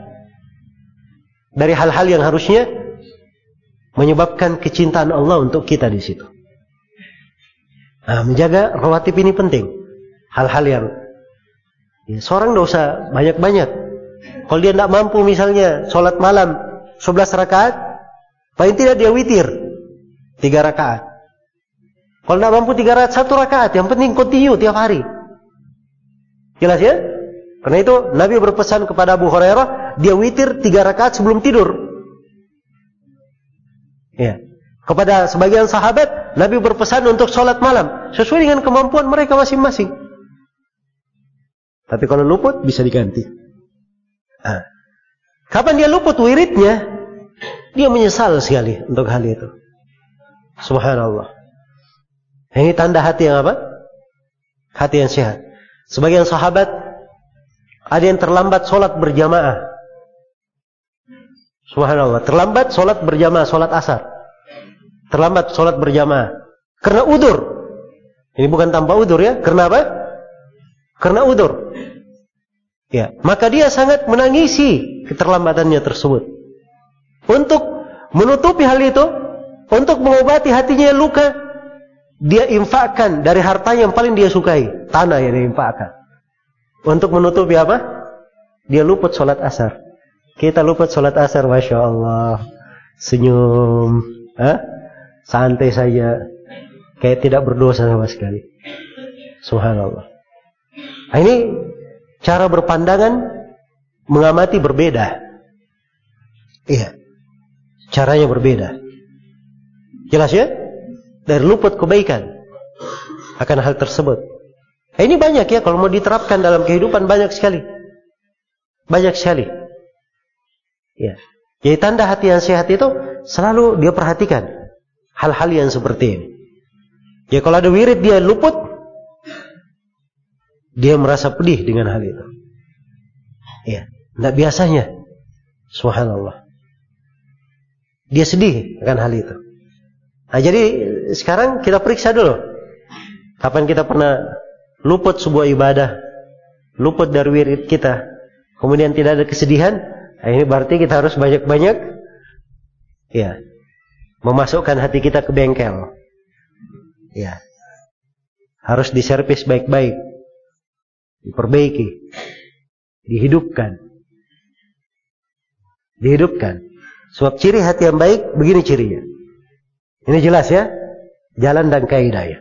dari hal-hal yang harusnya menyebabkan kecintaan Allah untuk kita di situ. Nah, menjaga rawatib ini penting. Hal-hal yang ya, seorang tidak usah banyak-banyak. Kalau dia tidak mampu misalnya sholat malam sebelas rakaat, paling tidak dia witir tiga rakaat. Kalau tidak mampu tiga rakaat, satu rakaat. Yang penting continue tiap hari. Jelas ya? Karena itu Nabi berpesan kepada Abu Hurairah, dia witir tiga rakaat sebelum tidur. Ya. Kepada sebagian sahabat, Nabi berpesan untuk sholat malam sesuai dengan kemampuan mereka masing-masing. Tapi kalau luput bisa diganti. Nah, kapan dia luput wiridnya, dia menyesal sekali untuk hal itu. Subhanallah. Ini tanda hati yang apa? Hati yang sehat. Sebagian sahabat ada yang terlambat sholat berjamaah. Subhanallah, terlambat sholat berjamaah, sholat asar. Terlambat sholat berjamaah karena udzur. Ini bukan tanpa udzur ya. Karena apa? Karena udzur. Ya, maka dia sangat menangisi keterlambatannya tersebut. Untuk menutupi hal itu, untuk mengobati hatinya yang luka, dia infakkan dari hartanya yang paling dia sukai, tanah yang dia infakkan. Untuk menutupi apa? Dia luput sholat asar. Kita luput sholat asar, Masya Allah, senyum, Hah? santai saja, kayak tidak berdosa sama sekali. Subhanallah. Nah, ini cara berpandangan mengamati berbeda. Iya, caranya berbeda. Jelas ya? Dari luput kebaikan akan hal tersebut. Nah, ini banyak ya, kalau mau diterapkan dalam kehidupan banyak sekali. Banyak sekali. Ya. Jadi tanda hati yang sehat itu selalu dia perhatikan hal-hal yang seperti ini. Ya, kalau ada wirid dia luput, dia merasa pedih dengan hal itu. Ya, tidak biasanya. Subhanallah. Dia sedih akan hal itu. Nah, jadi sekarang kita periksa dulu. Kapan kita pernah luput sebuah ibadah, luput dari wirid kita, kemudian tidak ada kesedihan. Nah, ini berarti kita harus banyak-banyak ya, memasukkan hati kita ke bengkel. Ya. Harus diservis baik-baik, diperbaiki, dihidupkan. Dihidupkan. Sebab ciri hati yang baik begini cirinya. Ini jelas ya, jalan dan kaidah ya.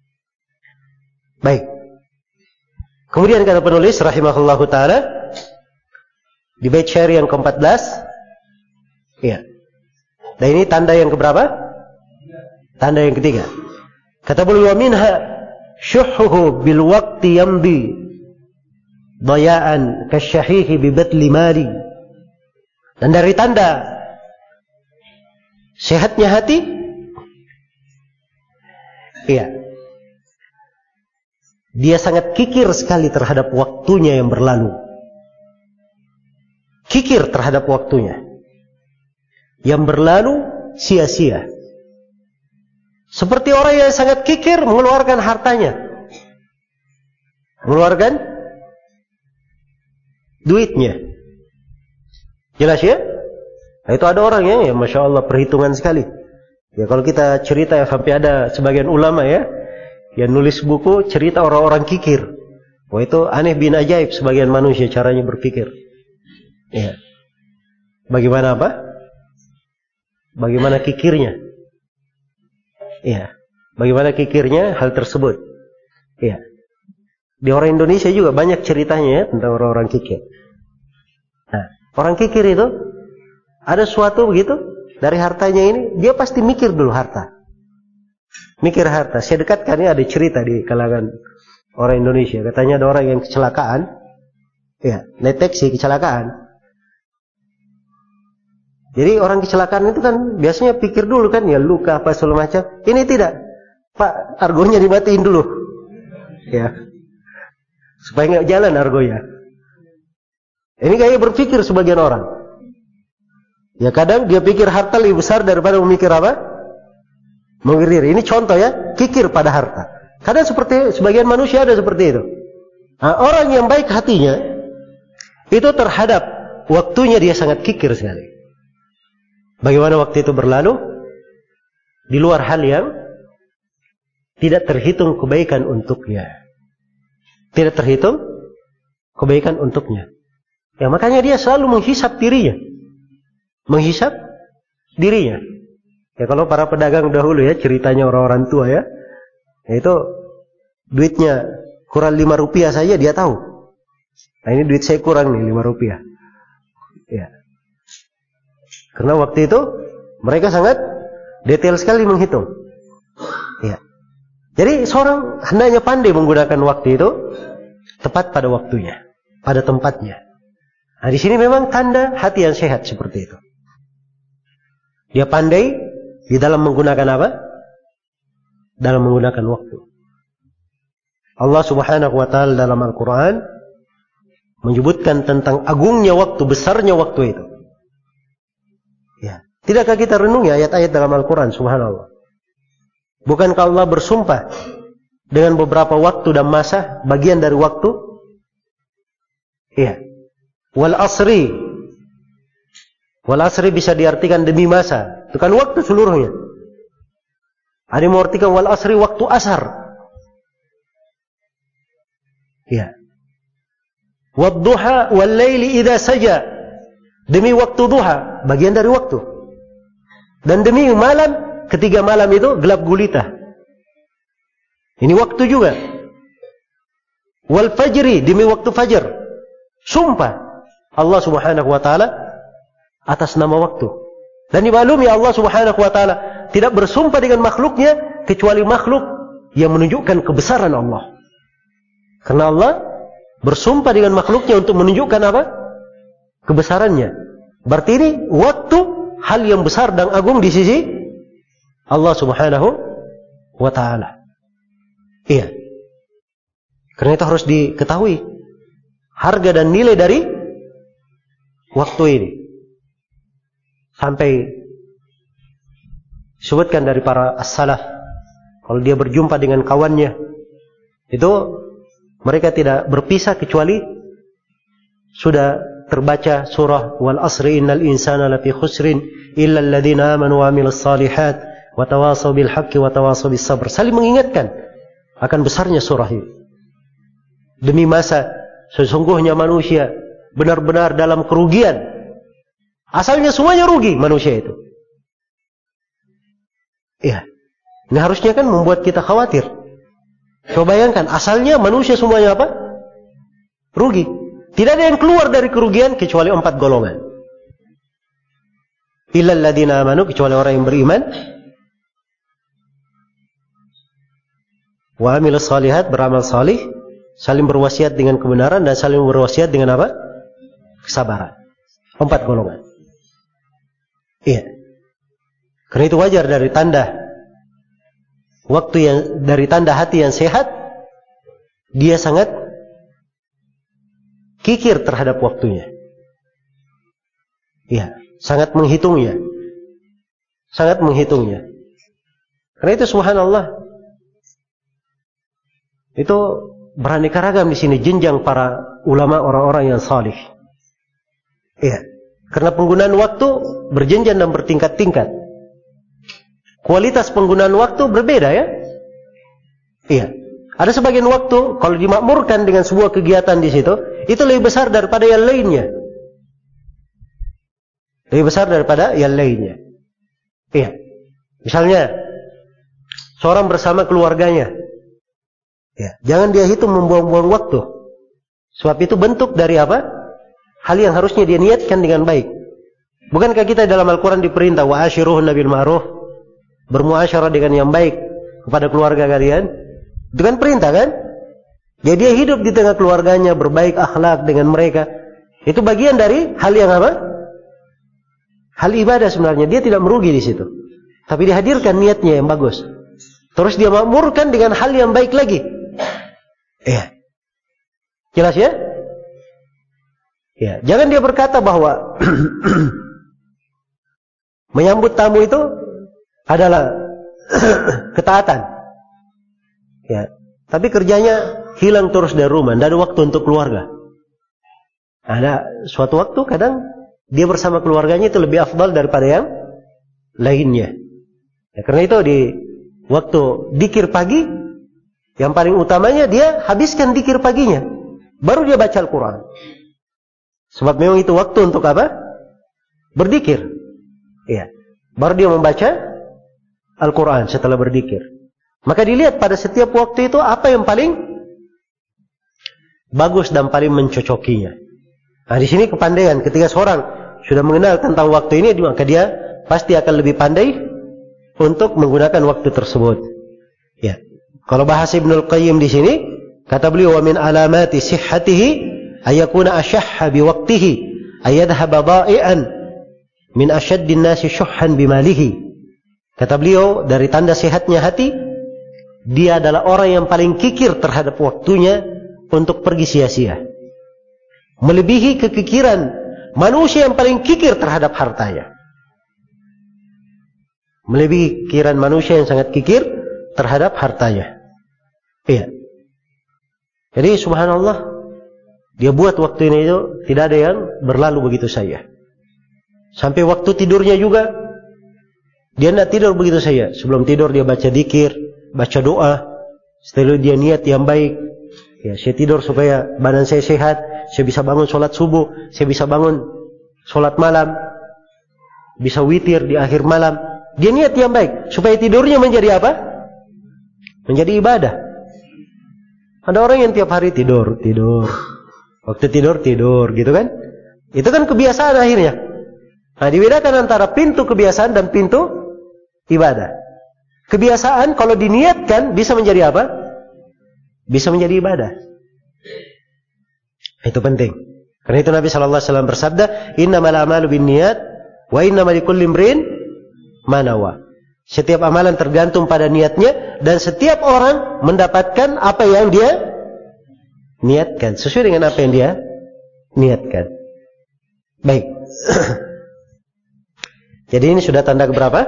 Baik. Kemudian kata penulis rahimahullahu taala di bait syair yang keempat belas, ya. Dan ini tanda yang keberapa? Tanda yang ketiga. Kata beliau, minha syuhuhu bil waqti yamdi dayaan kasyahihi bi batli mali. Dan dari tanda sehatnya hati, iya, dia sangat kikir sekali terhadap waktunya yang berlalu. Kikir terhadap waktunya yang berlalu sia-sia. Seperti orang yang sangat kikir mengeluarkan hartanya, mengeluarkan duitnya. Jelas ya? Nah, itu ada orang yang ya Masya Allah perhitungan sekali. Ya kalau kita cerita ya, sampai ada sebagian ulama ya yang nulis buku cerita orang-orang kikir. Wah, itu aneh bin ajaib sebagian manusia caranya berpikir. Ya. Bagaimana apa? Bagaimana kikirnya? Ya. Bagaimana kikirnya hal tersebut? Ya. Di orang Indonesia juga banyak ceritanya ya tentang orang-orang kikir. Nah, orang kikir itu ada suatu begitu dari hartanya ini, dia pasti mikir dulu harta. Mikir harta. Saya dekatkan ini ada cerita di kalangan orang Indonesia. Katanya ada orang yang kecelakaan. Ya, naik taksi kecelakaan. Jadi orang kecelakaan itu kan biasanya pikir dulu kan ya luka apa segala macam. Ini tidak. Pak, argonya dimatiin dulu. Ya. Supaya nggak jalan argonya. Ini kayak berpikir sebagian orang. Ya kadang dia pikir harta lebih besar daripada memikir apa? Mengirir. Ini contoh ya, kikir pada harta. Kadang seperti sebagian manusia ada seperti itu. Nah, orang yang baik hatinya itu terhadap waktunya dia sangat kikir sekali. Bagaimana waktu itu berlalu di luar hal yang tidak terhitung kebaikan untuknya. Tidak terhitung kebaikan untuknya. Ya, makanya dia selalu menghisap dirinya. Menghisap dirinya. Ya, kalau para pedagang dahulu ya, ceritanya orang-orang tua ya, itu duitnya kurang lima rupiah saja dia tahu. Nah, ini duit saya kurang nih lima rupiah. Ya. Karena waktu itu mereka sangat detail sekali menghitung. Ya. Jadi seorang hendaknya pandai menggunakan waktu itu tepat pada waktunya, pada tempatnya. Nah, di sini memang tanda hati yang sehat seperti itu. Dia pandai di dalam menggunakan apa? Dalam menggunakan waktu. Allah Subhanahu wa taala dalam Al-Qur'an menyebutkan tentang agungnya waktu, besarnya waktu itu. Ya. Tidakkah kita renungi ayat-ayat dalam Al-Qur'an, subhanallah. Bukankah Allah bersumpah dengan beberapa waktu dan masa, bagian dari waktu? Iya. Wal asri. Wal asri bisa diartikan demi masa. Itu kan waktu seluruhnya. Ada yang mengartikan wal asri waktu asar. Iya. Wad duha wal laili idza saja. Demi waktu duha, bagian dari waktu. Dan demi malam, ketiga malam itu gelap gulita. Ini waktu juga. Wal fajri, demi waktu fajar. Sumpah Allah Subhanahu wa taala atas nama waktu. Dan dimaklumi Allah Subhanahu wa taala tidak bersumpah dengan makhluknya kecuali makhluk yang menunjukkan kebesaran Allah. Karena Allah bersumpah dengan makhluknya untuk menunjukkan apa? Kebesarannya. Berarti ini waktu hal yang besar dan agung di sisi Allah Subhanahu wa taala. Iya. Karena itu harus diketahui harga dan nilai dari waktu ini. Sampai disebutkan dari para as-salaf, kalau dia berjumpa dengan kawannya, itu mereka tidak berpisah kecuali sudah terbaca surah wal asri innal insana lafi khusrin illa alladhina amanu wa amilus salihat wa tawasaw bil haqqi wa tawasaw bis sabr. Saling mengingatkan akan besarnya surah ini. Demi masa sesungguhnya manusia benar-benar dalam kerugian. Asalnya semuanya rugi manusia itu. Iya. Ini harusnya kan membuat kita khawatir. Coba bayangkan, asalnya manusia semuanya apa? Rugi. Tidak ada yang keluar dari kerugian kecuali empat golongan. Illal ladzina amanu, kecuali orang yang beriman. Wa amilus shalihat, beramal salih, saling berwasiat dengan kebenaran dan saling berwasiat dengan apa? Kesabaran. Empat golongan. Iya. Karena itu wajar dari tanda waktu yang dari tanda hati yang sehat, dia sangat kikir terhadap waktunya. Iya, sangat menghitungnya. Sangat menghitungnya. Karena itu subhanallah. Itu beraneka ragam di sini jenjang para ulama orang-orang yang salih. Iya. Karena penggunaan waktu berjenjang dan bertingkat-tingkat. Kualitas penggunaan waktu berbeda ya. Iya. Ada sebagian waktu kalau dimakmurkan dengan sebuah kegiatan di situ, itu lebih besar daripada yang lainnya. Lebih besar daripada yang lainnya. Iya. Misalnya seorang bersama keluarganya. Ya, jangan dia hitung membuang-buang waktu. Sebab itu bentuk dari apa? Hal yang harusnya dia niatkan dengan baik. Bukankah kita dalam Al-Quran diperintah wa ashiruhunna bil ma'ruf, bermuasyarah dengan yang baik kepada keluarga kalian? Itu kan perintah kan? Jadi dia hidup di tengah keluarganya, berbaik akhlak dengan mereka. Itu bagian dari hal yang apa? Hal ibadah sebenarnya. Dia tidak merugi di situ. Tapi dihadirkan niatnya yang bagus. Terus dia makmurkan dengan hal yang baik lagi. Iya. Jelas ya? Ya, jangan dia berkata bahwa menyambut tamu itu adalah ketaatan. Ya, tapi kerjanya hilang terus dari rumah, tidak ada waktu untuk keluarga. Ada suatu waktu kadang dia bersama keluarganya itu lebih afdal daripada yang lainnya. Ya, karena itu di waktu dzikir pagi, yang paling utamanya dia habiskan dzikir paginya, baru dia baca Al-Quran. Sebab memang itu waktu untuk apa? Berzikir. Ya, baru dia membaca Al-Quran setelah berzikir. Maka dilihat pada setiap waktu itu apa yang paling bagus dan paling mencocokinya. Nah, di sini kepandaian. Ketika seorang sudah mengenal tentang waktu ini, maka dia pasti akan lebih pandai untuk menggunakan waktu tersebut. Ya. Kalau bahasa Ibnul Qayyim di sini, kata beliau, "Wa min alamati sihhatihi ayakuna ashahha biwaqtihi ayadhhaba dha'i'an min ashaddin nasi syuhhan bimalihi." Kata beliau, dari tanda sehatnya hati, dia adalah orang yang paling kikir terhadap waktunya untuk pergi sia-sia. Melebihi kekikiran manusia yang paling kikir terhadap hartanya. Melebihi kekikiran manusia yang sangat kikir terhadap hartanya. Iya. Jadi subhanallah, dia buat waktu ini itu tidak ada yang berlalu begitu saja. Sampai waktu tidurnya juga, dia tidak tidur begitu saja. Sebelum tidur dia baca dzikir, baca doa, setelah dia niat yang baik. Ya, saya tidur supaya badan saya sehat, saya bisa bangun sholat subuh, saya bisa bangun sholat malam, bisa witir di akhir malam. Dia niat yang baik, supaya tidurnya menjadi apa? Menjadi ibadah. Ada orang yang tiap hari tidur, tidur. Waktu tidur, tidur, gitu kan? Itu kan kebiasaan akhirnya. Nah, dibedakan antara pintu kebiasaan dan pintu ibadah. Kebiasaan kalau diniatkan bisa menjadi apa? Bisa menjadi ibadah. Itu penting. Karena itu Nabi sallallahu alaihi wasallam bersabda, "Innamal a'malu binniyat wa innamal likulli imrin ma nawa." Setiap amalan tergantung pada niatnya, dan setiap orang mendapatkan apa yang dia niatkan, sesuai dengan apa yang dia niatkan. Baik. Jadi ini sudah tanda keberapa?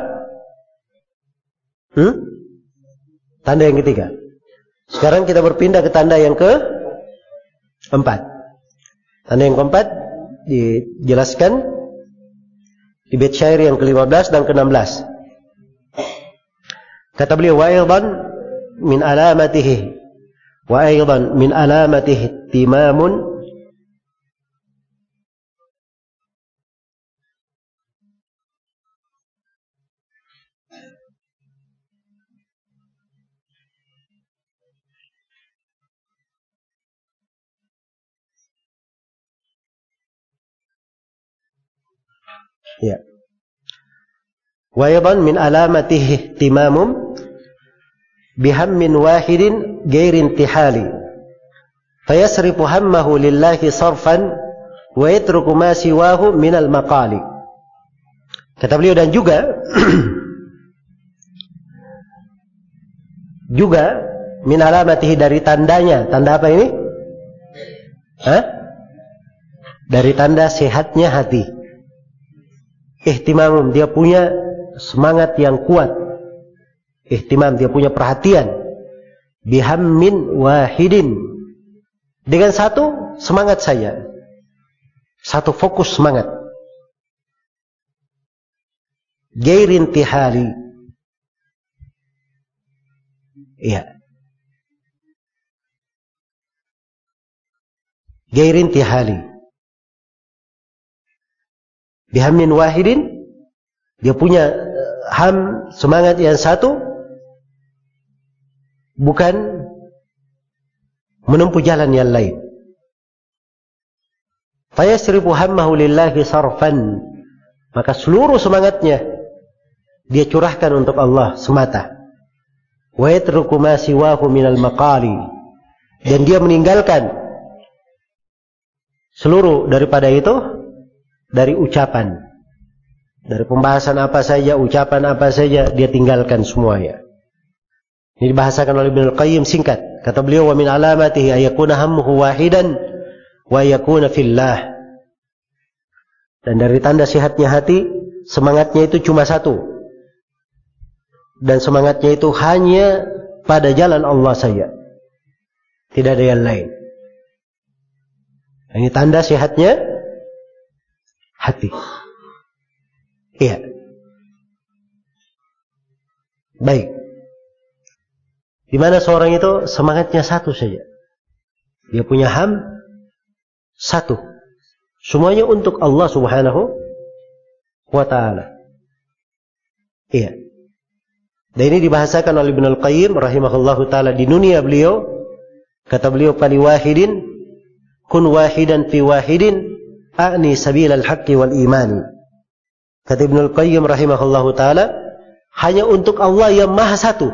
Hmm? Tanda yang ketiga. Sekarang kita berpindah ke tanda yang keempat. Tanda yang keempat dijelaskan di bait syair yang ke lima belas dan ke enam belas. Kata beliau, wa aidan min alamatihi wa aidan min alamatihi timamun ya. Wa aidan min alamatihi ihtimamum bihammin wahidin ghairi intihali fayasrifu hammahu lillahi sarfan wa yatruku ma siwahu minal maqali. Kata beliau, dan juga juga min alamatihi, dari tandanya. Tanda apa ini? Hah? Dari tanda sehatnya hati. Ihtimamum, dia punya semangat yang kuat. Ihtimam, dia punya perhatian. Bihammin wahidin, dengan satu semangat saja, satu fokus semangat. Ghairi intihali, iya, ghairi intihali. Bihammin wahidin, dia punya ham, semangat yang satu, bukan menempuh jalan yang lain. Fayasrifu hammahu lillahi sarfan, maka seluruh semangatnya dia curahkan untuk Allah semata. Wa yatruku ma siwahu minal maqali, dan dia meninggalkan seluruh daripada itu, dari ucapan, dari pembahasan apa saja, ucapan apa saja, dia tinggalkan semuanya. Ini dibahasakan oleh Ibnul Qayyim singkat. Kata beliau, wa min alamatihi ayakuna hammuhu wahidan wa yakuna fillah. Dan dari tanda sehatnya hati, semangatnya itu cuma satu. Dan semangatnya itu hanya pada jalan Allah saja. Tidak ada yang lain. Ini tanda sehatnya hati. Iya. Baik. Di mana seorang itu semangatnya satu saja. Dia punya ham satu. Semuanya untuk Allah Subhanahu wa ta'ala. Iya. Dan ini dibahasakan oleh Ibnu Al-Qayyim rahimahullahu ta'ala di dunia beliau. Kata beliau, "Fali wahidin kun wahidan fi wahidin a'ni sabilal haqqi wal imani." Kata Ibnu Al-Qayyim rahimahullahu ta'ala, hanya untuk Allah yang maha satu.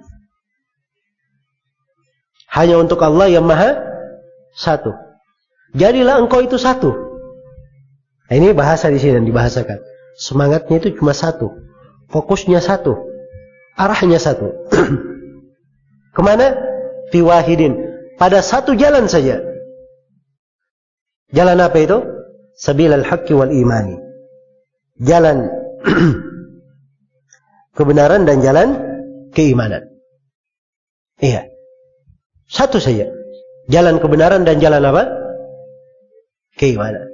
Hanya untuk Allah yang maha satu. Jadilah engkau itu satu. Nah, ini bahasa di sini yang dibahasakan. Semangatnya itu cuma satu. Fokusnya satu. Arahnya satu. Kemana? Fi wahidin. Pada satu jalan saja. Jalan apa itu? Sabilal haqqi wal imani. Jalan kebenaran dan jalan keimanan. Iya. Satu saja. Jalan kebenaran dan jalan apa? Keimanan.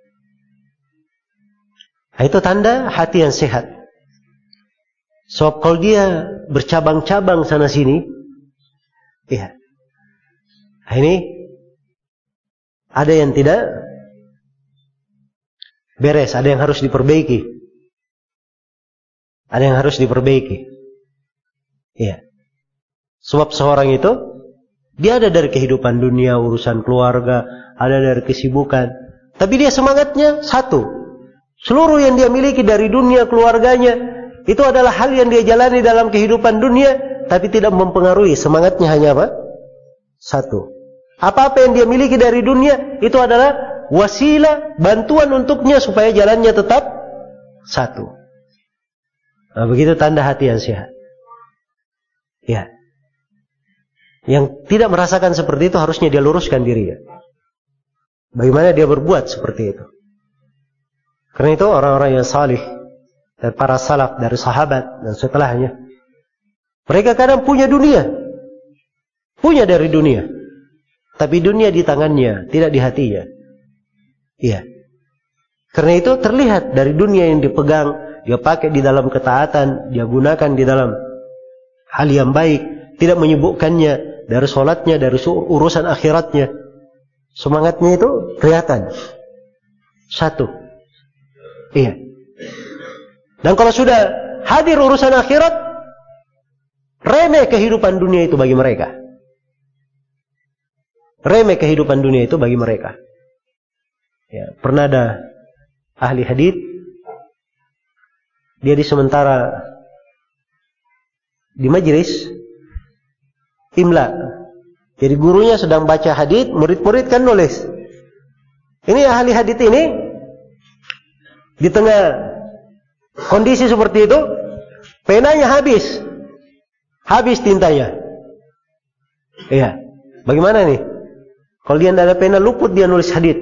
Nah, itu tanda hati yang sehat. Sebab kalau dia bercabang-cabang sana sini, iya. Nah, ini ada yang tidak beres, ada yang harus diperbaiki. Ada yang harus diperbaiki. Iya. Sebab seorang itu dia ada dari kehidupan dunia, urusan keluarga, ada dari kesibukan. Tapi dia semangatnya satu. Seluruh yang dia miliki dari dunia keluarganya, itu adalah hal yang dia jalani dalam kehidupan dunia, tapi tidak mempengaruhi. Semangatnya hanya apa? Satu. Apa-apa yang dia miliki dari dunia, itu adalah wasilah, bantuan untuknya supaya jalannya tetap satu. Nah, begitu tanda hati yang sehat. Ya. Yang tidak merasakan seperti itu harusnya dia luruskan dirinya. Bagaimana dia berbuat seperti itu? Karena itu orang-orang yang salih dan para salaf dari sahabat dan setelahnya, mereka kadang punya dunia, punya dari dunia, tapi dunia di tangannya, tidak di hatinya. Iya. Karena itu terlihat dari dunia yang dipegang, dia pakai di dalam ketaatan, dia gunakan di dalam hal yang baik, tidak menyibukkannya dari sholatnya, dari urusan akhiratnya. Semangatnya itu kelihatan. Satu. Iya. Dan kalau sudah hadir urusan akhirat, remeh kehidupan dunia itu bagi mereka. Remeh kehidupan dunia itu bagi mereka. Ya, pernah ada ahli hadits, dia di sementara di majelis imla. Jadi gurunya sedang baca hadits, murid-murid kan nulis. Ini ahli hadits ini di tengah kondisi seperti itu, penanya habis. Habis tintanya. Iya. Bagaimana nih? Kalau dia tidak ada pena, luput dia nulis hadits.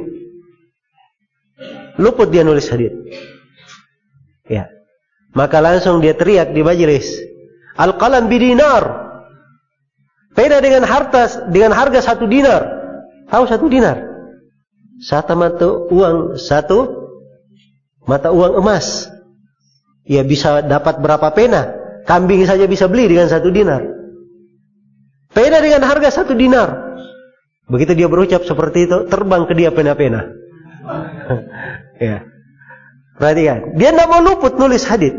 Luput dia nulis hadits. Ya. Maka langsung dia teriak di majelis, "Al-qalam bidinar." Pena dengan harta, dengan harga satu dinar. Tahu satu dinar? Satu mata uang, satu mata uang emas. Ya, bisa dapat berapa pena? Kambing saja bisa beli dengan satu dinar. Pena dengan harga satu dinar. Begitu dia berucap seperti itu, terbang ke dia pena-pena. Ya. Perhatikan, dia tidak mau luput nulis hadits.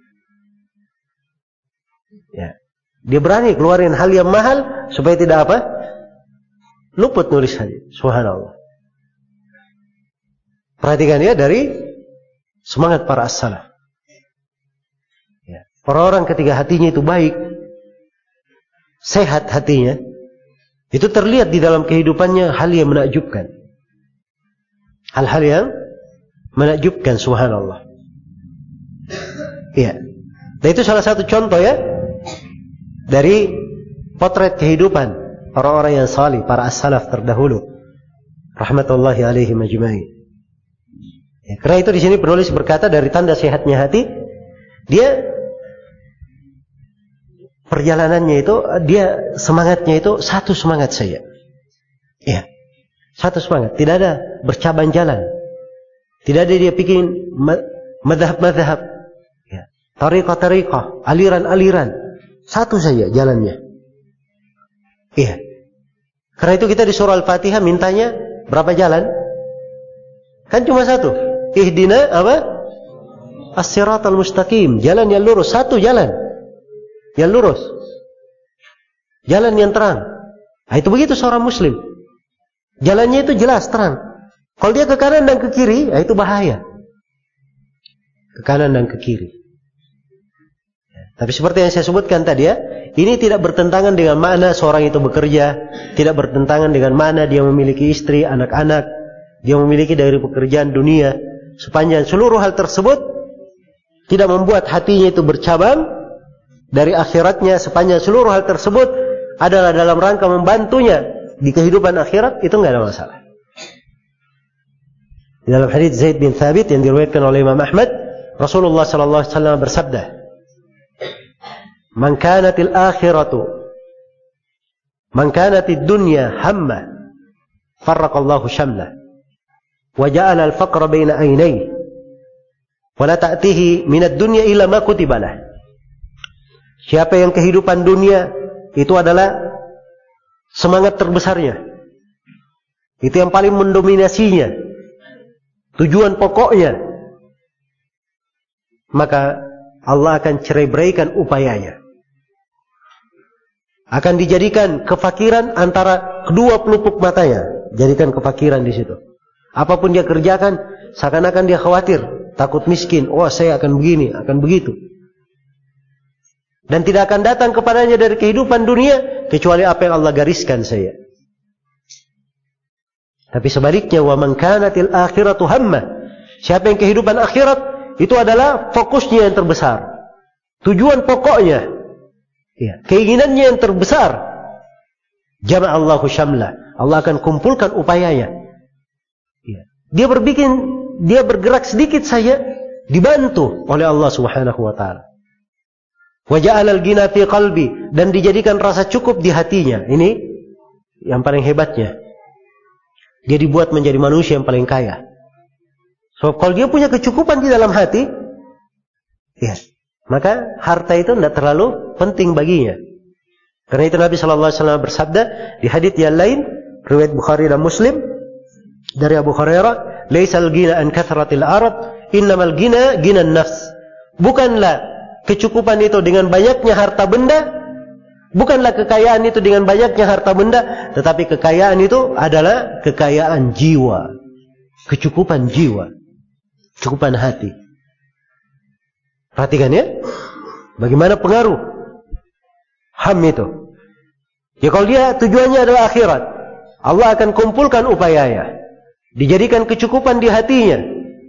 Ya. Dia berani keluarin hal yang mahal supaya tidak apa? Luput nulis hadits. Subhanallah. Perhatikan ya, dari semangat para as-salaf. Ya. Orang-orang ketika hatinya itu baik, sehat hatinya, itu terlihat di dalam kehidupannya hal yang menakjubkan. Hal-hal yang menakjubkan, subhanallah. Iya. Dan itu salah satu contoh ya dari potret kehidupan orang-orang yang salih, para as-salaf terdahulu, rahmatullahi alaihim ajma'in. Ya, karena itu di sini penulis berkata dari tanda sehatnya hati, dia perjalanannya itu, dia semangatnya itu satu semangat saya. Ya, satu semangat. Tidak ada bercabang jalan. Tidak ada dia bikin madhab-madhab, ya, tariqah-tariqah, aliran-aliran. Satu saja jalannya. Iya. Karena itu kita di surah Al-Fatihah mintanya berapa jalan? Kan cuma satu. Ihdina apa? As-siratal mustaqim, jalan yang lurus, satu jalan yang lurus, jalan yang terang. Nah, itu begitu seorang muslim, jalannya itu jelas terang. Kalau dia ke kanan dan ke kiri, nah, itu bahaya. Ke kanan dan ke kiri. Tapi seperti yang saya sebutkan tadi ya, ini tidak bertentangan dengan makna seorang itu bekerja, tidak bertentangan dengan makna dia memiliki istri, anak-anak, dia memiliki dari pekerjaan dunia. Sepanjang seluruh hal tersebut tidak membuat hatinya itu bercabang dari akhiratnya, sepanjang seluruh hal tersebut adalah dalam rangka membantunya di kehidupan akhirat, itu enggak ada masalah. Di dalam hadits Zaid bin Thabit yang diriwayatkan oleh Imam Ahmad, Rasulullah sallallahu alaihi wasallam bersabda, "Man kanatil akhiratu man kanatid dunya hamma, farraqallahu shamlah, wa ja'ala al-faqra baina aynayhi. Wala ta'tihi minad dunya illa ma kutiba lah." Siapa yang kehidupan dunia itu adalah semangat terbesarnya, itu yang paling mendominasinya, tujuan pokoknya, maka Allah akan cerai-beraikan upayanya. Akan dijadikan kefakiran antara kedua pelupuk matanya, jadikan kefakiran di situ. Apapun dia kerjakan, seakan-akan dia khawatir, takut miskin. Oh, saya akan begini, akan begitu. Dan tidak akan datang kepadanya dari kehidupan dunia kecuali apa yang Allah gariskan saya. Tapi sebaliknya, wa man kanatil akhiratu hamma, siapa yang kehidupan akhirat itu adalah fokusnya yang terbesar, tujuan pokoknya, ya, keinginannya yang terbesar, jama'allahu syamla, Allah akan kumpulkan upayanya. Ya. Dia berbikin, dia bergerak sedikit saja dibantu oleh Allah Subhanahu wa taala. Wa ja'alal ghina fi qalbi, dan dijadikan rasa cukup di hatinya. Ini yang paling hebatnya. Dia dibuat menjadi manusia yang paling kaya. So, kalau dia punya kecukupan di dalam hati, ya, maka harta itu tidak terlalu penting baginya. Karena itu Nabi sallallahu alaihi wasallam bersabda di hadits yang lain, riwayat Bukhari dan Muslim, dari Abu Hurairah, "Laisal ghina an kathratil arad, innamal ghina ghinan nafs." Bukanlah kecukupan itu dengan banyaknya harta benda, bukanlah kekayaan itu dengan banyaknya harta benda, tetapi kekayaan itu adalah kekayaan jiwa, kecukupan jiwa, kecukupan hati. Perhatikan ya, bagaimana pengaruh ham itu. Ya, kalau dia tujuannya adalah akhirat, Allah akan kumpulkan upayanya, dijadikan kecukupan di hatinya.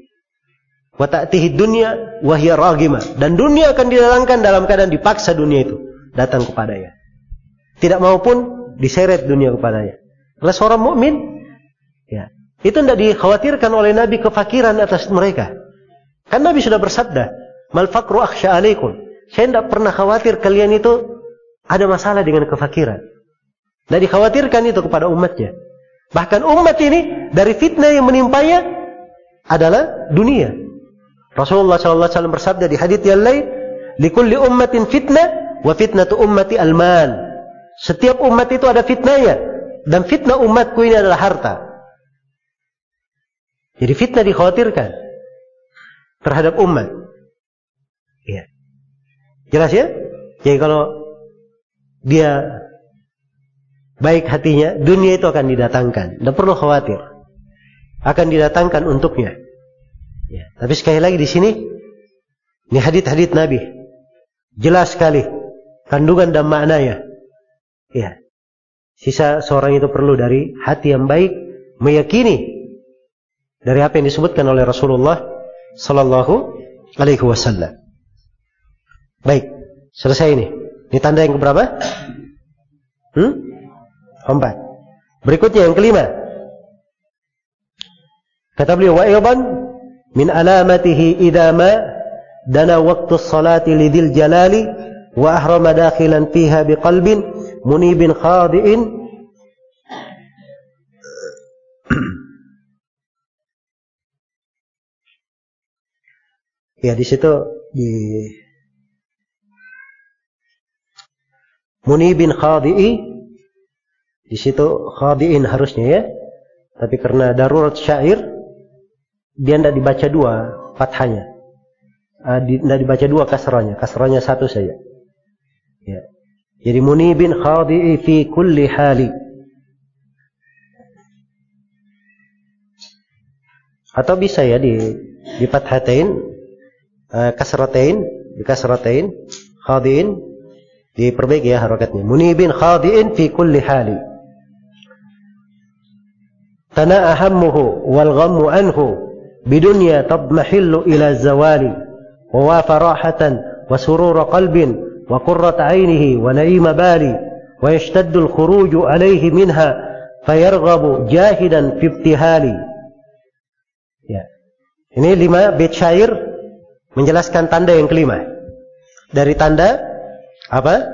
Wa ta'tihi dunya wa hiya raghimah, dan dunia akan didatangkan dalam keadaan dipaksa dunia itu datang kepadanya. Tidak maupun diseret dunia kepadanya. Oleh seorang mukmin, ya, itu tidak dikhawatirkan oleh Nabi kefakiran atas mereka. Kan Nabi sudah bersabda, "Mal faqru akhsha alaikum." Saya tidak pernah khawatir kalian itu ada masalah dengan kefakiran. Tidak dikhawatirkan itu kepada umatnya. Bahkan umat ini dari fitnah yang menimpanya adalah dunia. Rasulullah sallallahu alaihi wasallam bersabda di hadits yang lain, "Likulli ummatin fitnah wa fitnatu ummati al-mal." Setiap umat itu ada fitnahnya, dan fitnah umatku ini adalah harta. Jadi fitnah dikhawatirkan terhadap umat. Ya. Jelas ya? Jadi kalau dia baik hatinya, dunia itu akan didatangkan. Tidak perlu khawatir. Akan didatangkan untuknya. Ya. Tapi sekali lagi di sini, ini hadits-hadits Nabi. Jelas sekali kandungan dan maknanya. Ya. Sisa seorang itu perlu dari hati yang baik, meyakini dari apa yang disebutkan oleh Rasulullah sallallahu alaihi wasallam. Baik, selesai ini. Ini tanda yang keberapa? Hmm? Empat. Berikutnya yang kelima. Kata beliau, wa aydan min alamatihi idza ma dana waqtu sholati lidil jalali wa ahrama dakhilan fiha biqalbin munibin khadi'in. Ya, di situ di munibin khadi'i, di situ khadi'in harusnya ya. Tapi karena darurat syair, dia tidak dibaca dua fathahnya. Tidak dibaca dua kasranya, kasranya satu saja. Ya. Jadi munibin khadi'i fi kulli hali. Atau bisa ya di di fathatain, Uh, kasratain, di kasratain, khadi'in, diperbaiki ya harakatnya. Munibin khadi'in fi kulli hali. Tana'a hammuhu wal ghammu anhu bidunya tadmahillu ila zawali wa wafa rahatan wa surura qalbin wa qurrata ainihi wa na'ima bali wa yashtaddu al-khuruju alayhi minha fayarghabu jahidan fi ibtihali. Ya. Ini lima bait syair menjelaskan tanda yang kelima. Dari tanda apa?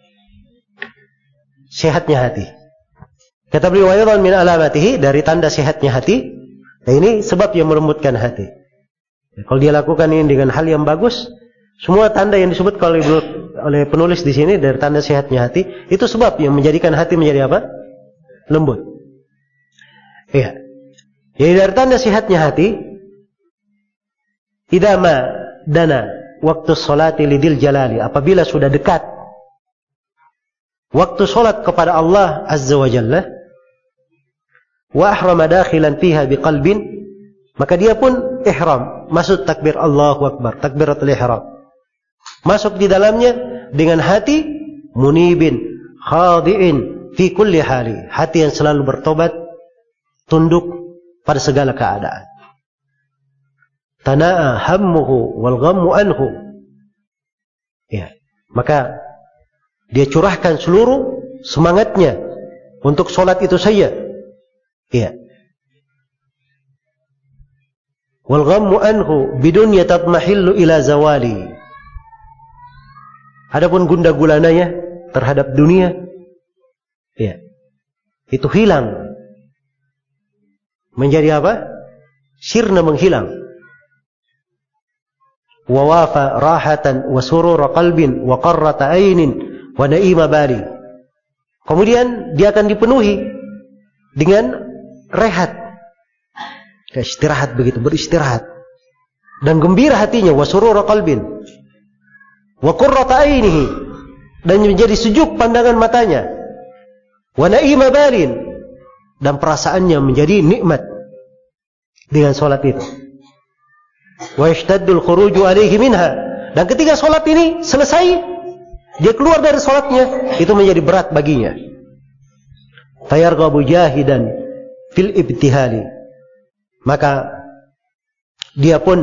Sehatnya hati. Kata beliau, wa aydan min alamatihi, dari tanda sehatnya hati. Nah, ini sebab yang melembutkan hati. Ya, kalau dia lakukan ini dengan hal yang bagus, semua tanda yang disebut oleh oleh penulis di sini dari tanda sehatnya hati, itu sebab yang menjadikan hati menjadi apa? Lembut. Iya. Jadi dari tanda sehatnya hati, idama dana waktu salati lidil jalali, apabila sudah dekat waktu salat kepada Allah Azza wa Jalla, wa ahrama dakhilan fiha biqalbin, maka dia pun ihram, masuk takbir Allahu Akbar, takbiratul ihram, masuk di dalamnya dengan hati munibin khadi'in fi kulli hali, hati yang selalu bertobat, tunduk pada segala keadaan. Tana'a hammuhu wal ghammu anhu. Ya, maka dia curahkan seluruh semangatnya untuk solat itu saja. Ya. Wal ghammu anhu bidunya tatmahillu ila zawali. Adapun gundah gulananya terhadap dunia, ya, itu hilang. Menjadi apa? Sirna menghilang. Wa wafa rahatan wa surura qalbin wa qarrata ainin wa na'ima bali. Kemudian dia akan dipenuhi dengan rehat, istirahat, begitu, beristirahat, dan gembira hatinya, wa surura qalbin wa qurrata ainihi, dan menjadi sejuk pandangan matanya, wa na'ima balin, dan perasaannya menjadi nikmat dengan salat itu. Wa yashtaddul khuruju alaihi minha, dan ketika salat ini selesai, dia keluar dari salatnya, itu menjadi berat baginya. Fayarghabu jahidan fil ibtihali, maka dia pun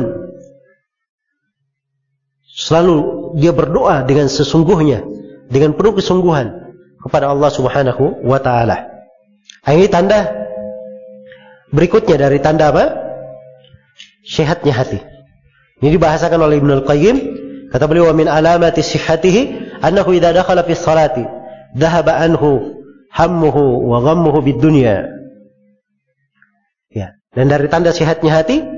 selalu dia berdoa dengan sesungguhnya, dengan penuh kesungguhan kepada Allah Subhanahu wa taala. Ini tanda berikutnya dari tanda apa? Sehatnya hati. Ini dibahasakan oleh Ibnu Al-Qayyim. Kata beliau, min alamati sihhatihi annahu idza dakhala fi sholati dhahaba anhu hammuhu wa ghammuhu bid dunya. Ya, dan dari tanda sehatnya hati,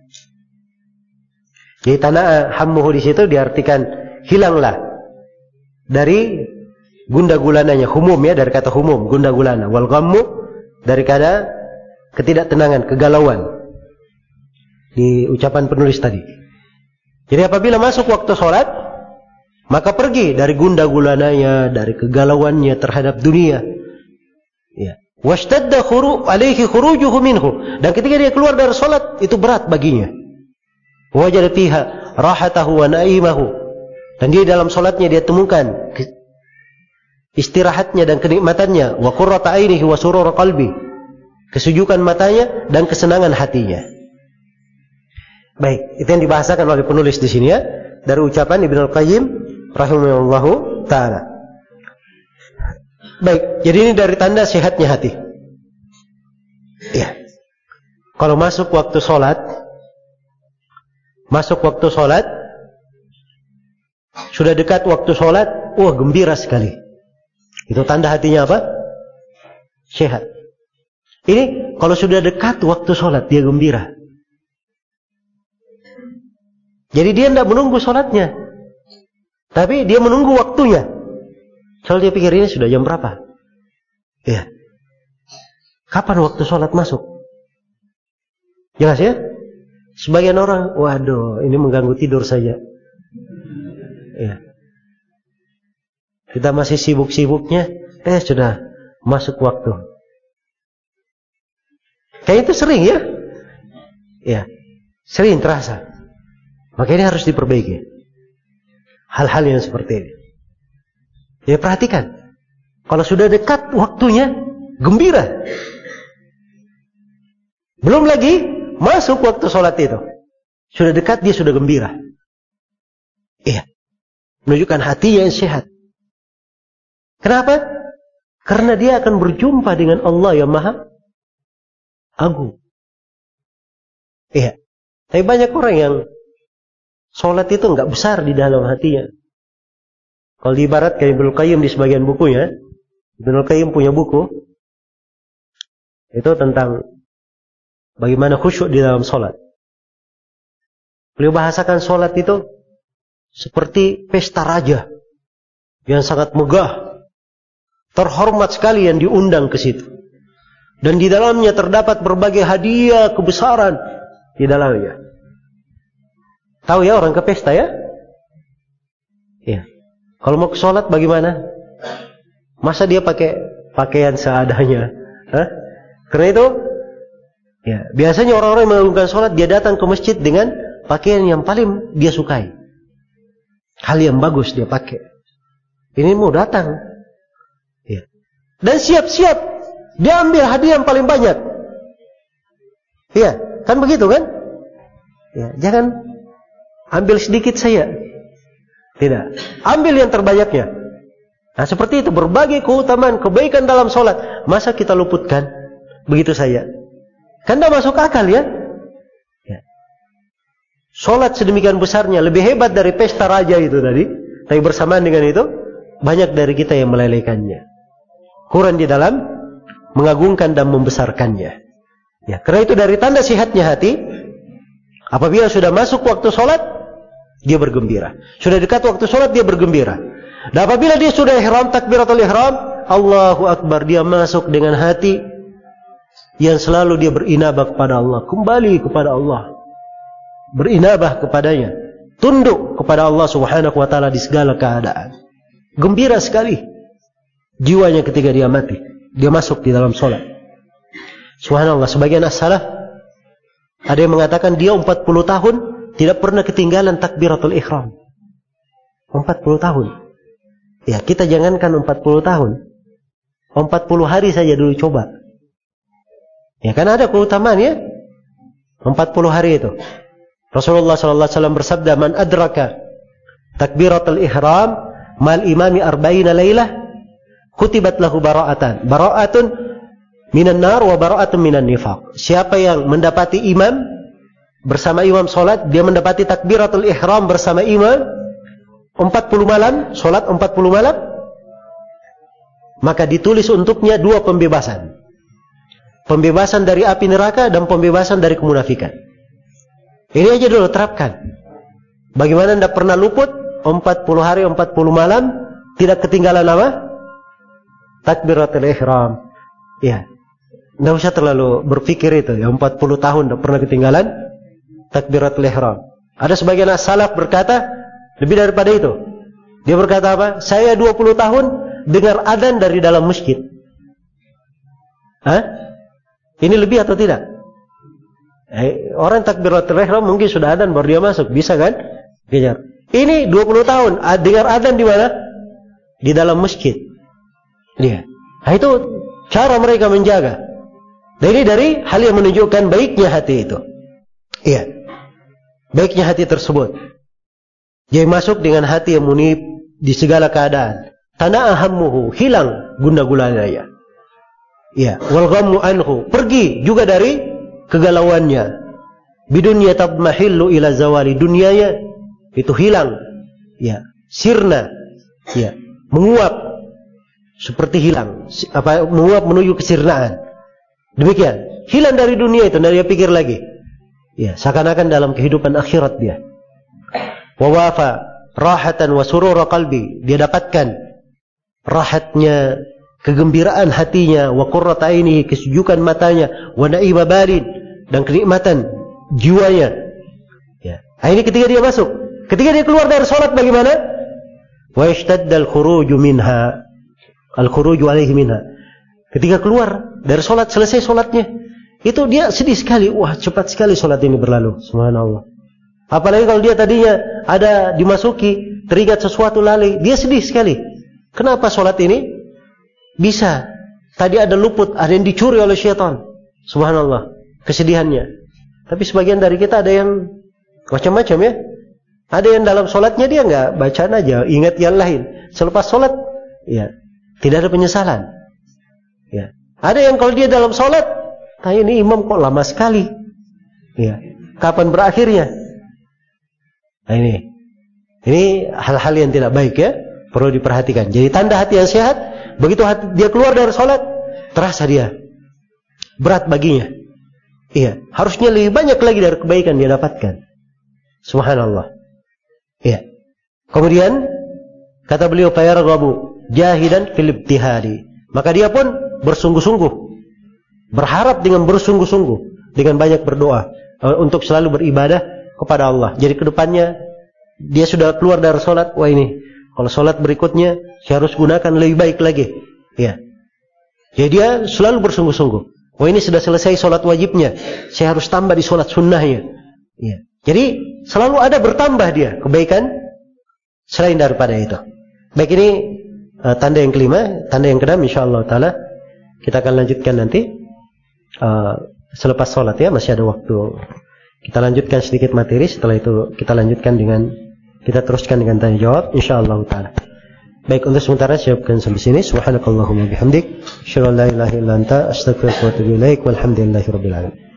jadi tanda hammuhu di situ diartikan hilanglah dari gundah gulananya, humum ya, dari kata humum, gundah gulana, wal ghammu dari kata ketidaktenangan, kegalauan. Di ucapan penulis tadi. Jadi apabila masuk waktu sholat, maka pergi dari gundah gulananya, dari kegalauannya terhadap dunia. Ya. Washtadda khuru alaihi khurujuhu minhu, dan ketika dia keluar dari sholat, itu berat baginya. Wajada fiha rahatahu wa na'imahu, dan dia dalam sholatnya dia temukan istirahatnya dan kenikmatannya, wa qurrata ainihi wa surura qalbi, kesujukan matanya dan kesenangan hatinya. Baik, itu yang dibahasakan oleh penulis di sini ya, dari ucapan Ibnu Al-Qayyim rahimahullahu taala. Baik, jadi ini dari tanda sehatnya hati. Ya. Kalau masuk waktu sholat, masuk waktu sholat, Sudah dekat waktu sholat, wah gembira sekali. Itu tanda hatinya apa? Sehat. Ini kalau sudah dekat waktu sholat, dia gembira. Jadi dia tidak menunggu sholatnya, tapi dia menunggu waktunya. Soalnya dia pikir ini sudah jam berapa? Ya. Kapan waktu sholat masuk? Jelas ya? Sebagian orang, waduh, ini mengganggu tidur saja. Ya. Kita masih sibuk-sibuknya, eh sudah masuk waktu. Kayak itu sering ya? Ya, sering terasa. Maka ini harus diperbaiki. Hal-hal yang seperti ini. Ya perhatikan. Kalau sudah dekat waktunya, gembira. Belum lagi masuk waktu sholat itu. Sudah dekat, dia sudah gembira. Iya. Menunjukkan hati yang sehat. Kenapa? Karena dia akan berjumpa dengan Allah yang maha agung. Iya. Tapi banyak orang yang sholat itu enggak besar di dalam hatinya. Kalau diibaratkan Ibnu Qayyim di sebagian bukunya, Ibnu Qayyim punya buku itu tentang bagaimana khusyuk di dalam sholat. Beliau bahasakan sholat itu seperti pesta raja yang sangat megah, terhormat sekali yang diundang ke situ. Dan di dalamnya terdapat berbagai hadiah kebesaran di dalamnya. Tahu ya orang ke pesta ya? Ya. Kalau mau ke sholat bagaimana? Masa dia pakai pakaian seadanya? Hah? Karena itu, ya biasanya orang-orang yang melakukan sholat dia datang ke masjid dengan pakaian yang paling dia sukai, hal yang bagus dia pakai. Ini mau datang, ya. Dan siap-siap dia ambil hadiah yang paling banyak. Iya, kan begitu kan? Ya, jangan ambil sedikit saya. Tidak. Ambil yang terbanyaknya. Nah seperti itu. Berbagai keutamaan, kebaikan dalam sholat. Masa kita luputkan? Begitu saja. Kan tidak masuk akal ya? Ya. Sholat sedemikian besarnya. Lebih hebat dari pesta raja itu tadi. Tapi bersamaan dengan itu, banyak dari kita yang melelehkannya. Kurang di dalam mengagungkan dan membesarkannya. Ya, karena itu dari tanda sehatnya hati. Apabila sudah masuk waktu sholat, dia bergembira. Sudah dekat waktu sholat, dia bergembira. Dan apabila dia sudah ihram, takbiratul ihram, Allahu Akbar, dia masuk dengan hati yang selalu dia berinabah kepada Allah, kembali kepada Allah, berinabah kepadanya, tunduk kepada Allah Subhanahu wa taala di segala keadaan. Gembira sekali jiwanya ketika dia mati, dia masuk di dalam sholat. Subhanallah, sebagian as-salaf ada yang mengatakan dia empat puluh tahun tidak pernah ketinggalan takbiratul ihram. empat puluh tahun. Ya, kita jangankan empat puluh tahun. empat puluh hari saja dulu coba. Ya kan ada keutamaan ya. empat puluh hari itu. Rasulullah sallallahu alaihi wasallam bersabda, "Man adraka takbiratul ihram mal imami arba'ina lailah, kutibat lahu bara'atan. Bara'atun minan nar wa bara'atun minan nifaq." Siapa yang mendapati imam bersama imam solat, dia mendapati takbiratul ihram bersama imam empat puluh malam, solat empat puluh malam, maka ditulis untuknya dua pembebasan. Pembebasan dari api neraka dan pembebasan dari kemunafikan. Ini aja dulu terapkan. Bagaimana tidak pernah luput empat puluh hari, empat puluh malam, tidak ketinggalan apa? Takbiratul ihram. Ya. Tidak usah terlalu berpikir itu, ya empat puluh tahun tidak pernah ketinggalan takbiratul ihram. Ada sebagian as-salaf berkata lebih daripada itu. Dia berkata apa? Saya dua puluh tahun dengar adzan dari dalam masjid. Hah? Ini lebih atau tidak? Eh, orang takbiratul ihram mungkin sudah adzan baru dia masuk, bisa kan? Kejar. Ini dua puluh tahun dengar adzan di mana? Di dalam masjid. Dia. Nah, itu cara mereka menjaga. Dan ini dari hal yang menunjukkan baiknya hati itu. Iya. Baiknya hati tersebut. Dia masuk dengan hati yang munib di segala keadaan. Tana'ahammuhu, hilang guna gulananya. Iya, wal ghammu anhu, pergi juga dari kegalauannya. Bidunya tabmahillu ila zawali, dunianya itu hilang. Ya, sirna, ya, menguap seperti hilang, apa menguap menuju kesirnaan. Demikian, hilang dari dunia itu, dari dia pikir lagi. Ya, seakan-akan dalam kehidupan akhirat dia. Wa wafa rahatan wa surura qalbi, dia dapatkan rahatnya, kegembiraan hatinya, wa qurrata ainihi, kesejukan matanya, wa na'iba balin, dan kenikmatan jiwanya. Ya. Nah, ini ketika dia masuk, ketika dia keluar dari salat bagaimana? Wa yashtaddal khuruju minha, al-khuruju alaihi minha. Ketika keluar dari salat, selesai salatnya, itu dia sedih sekali. Wah, cepat sekali salat ini berlalu. Subhanallah. Apalagi kalau dia tadinya ada dimasuki, teringat sesuatu lalai, dia sedih sekali. Kenapa salat ini bisa? Tadi ada luput, ada yang dicuri oleh syaitan. Subhanallah, kesedihannya. Tapi sebagian dari kita ada yang macam-macam ya. Ada yang dalam salatnya dia enggak bacaan aja, ingat yang lain. Selepas salat, ya, tidak ada penyesalan. Ya. Ada yang kalau dia dalam salat, tanya ini imam kok lama sekali. Ya. Kapan berakhirnya? Nah ini. Ini hal-hal yang tidak baik ya, perlu diperhatikan. Jadi tanda hati yang sehat, begitu hati, dia keluar dari salat, terasa dia berat baginya. Iya, harusnya lebih banyak lagi dari kebaikan dia dapatkan. Subhanallah. Iya. Kemudian kata beliau fayarghabu jahidan fil ibtihali. Maka dia pun bersungguh-sungguh, berharap dengan bersungguh-sungguh, dengan banyak berdoa untuk selalu beribadah kepada Allah. Jadi kedepannya dia sudah keluar dari salat, wah ini kalau salat berikutnya saya harus gunakan lebih baik lagi. Ya. Jadi dia selalu bersungguh-sungguh. Wah ini sudah selesai salat wajibnya, saya harus tambah di salat sunnahnya. Ya. Jadi selalu ada bertambah dia kebaikan selain daripada itu. Baik, ini uh, tanda yang kelima, tanda yang keenam insyaallah taala kita akan lanjutkan nanti uh, selepas salat ya, masih ada waktu. Kita lanjutkan sedikit materi, setelah itu kita lanjutkan dengan kita teruskan dengan tanya jawab insyaallah taala. Baik, untuk sementara saya cukupkan sampai sini. Subhanakallahumma bihamdik, asyhadu an la ilaha illa anta, astaghfiruka wa atubu ilaik, walhamdulillahirabbil alamin.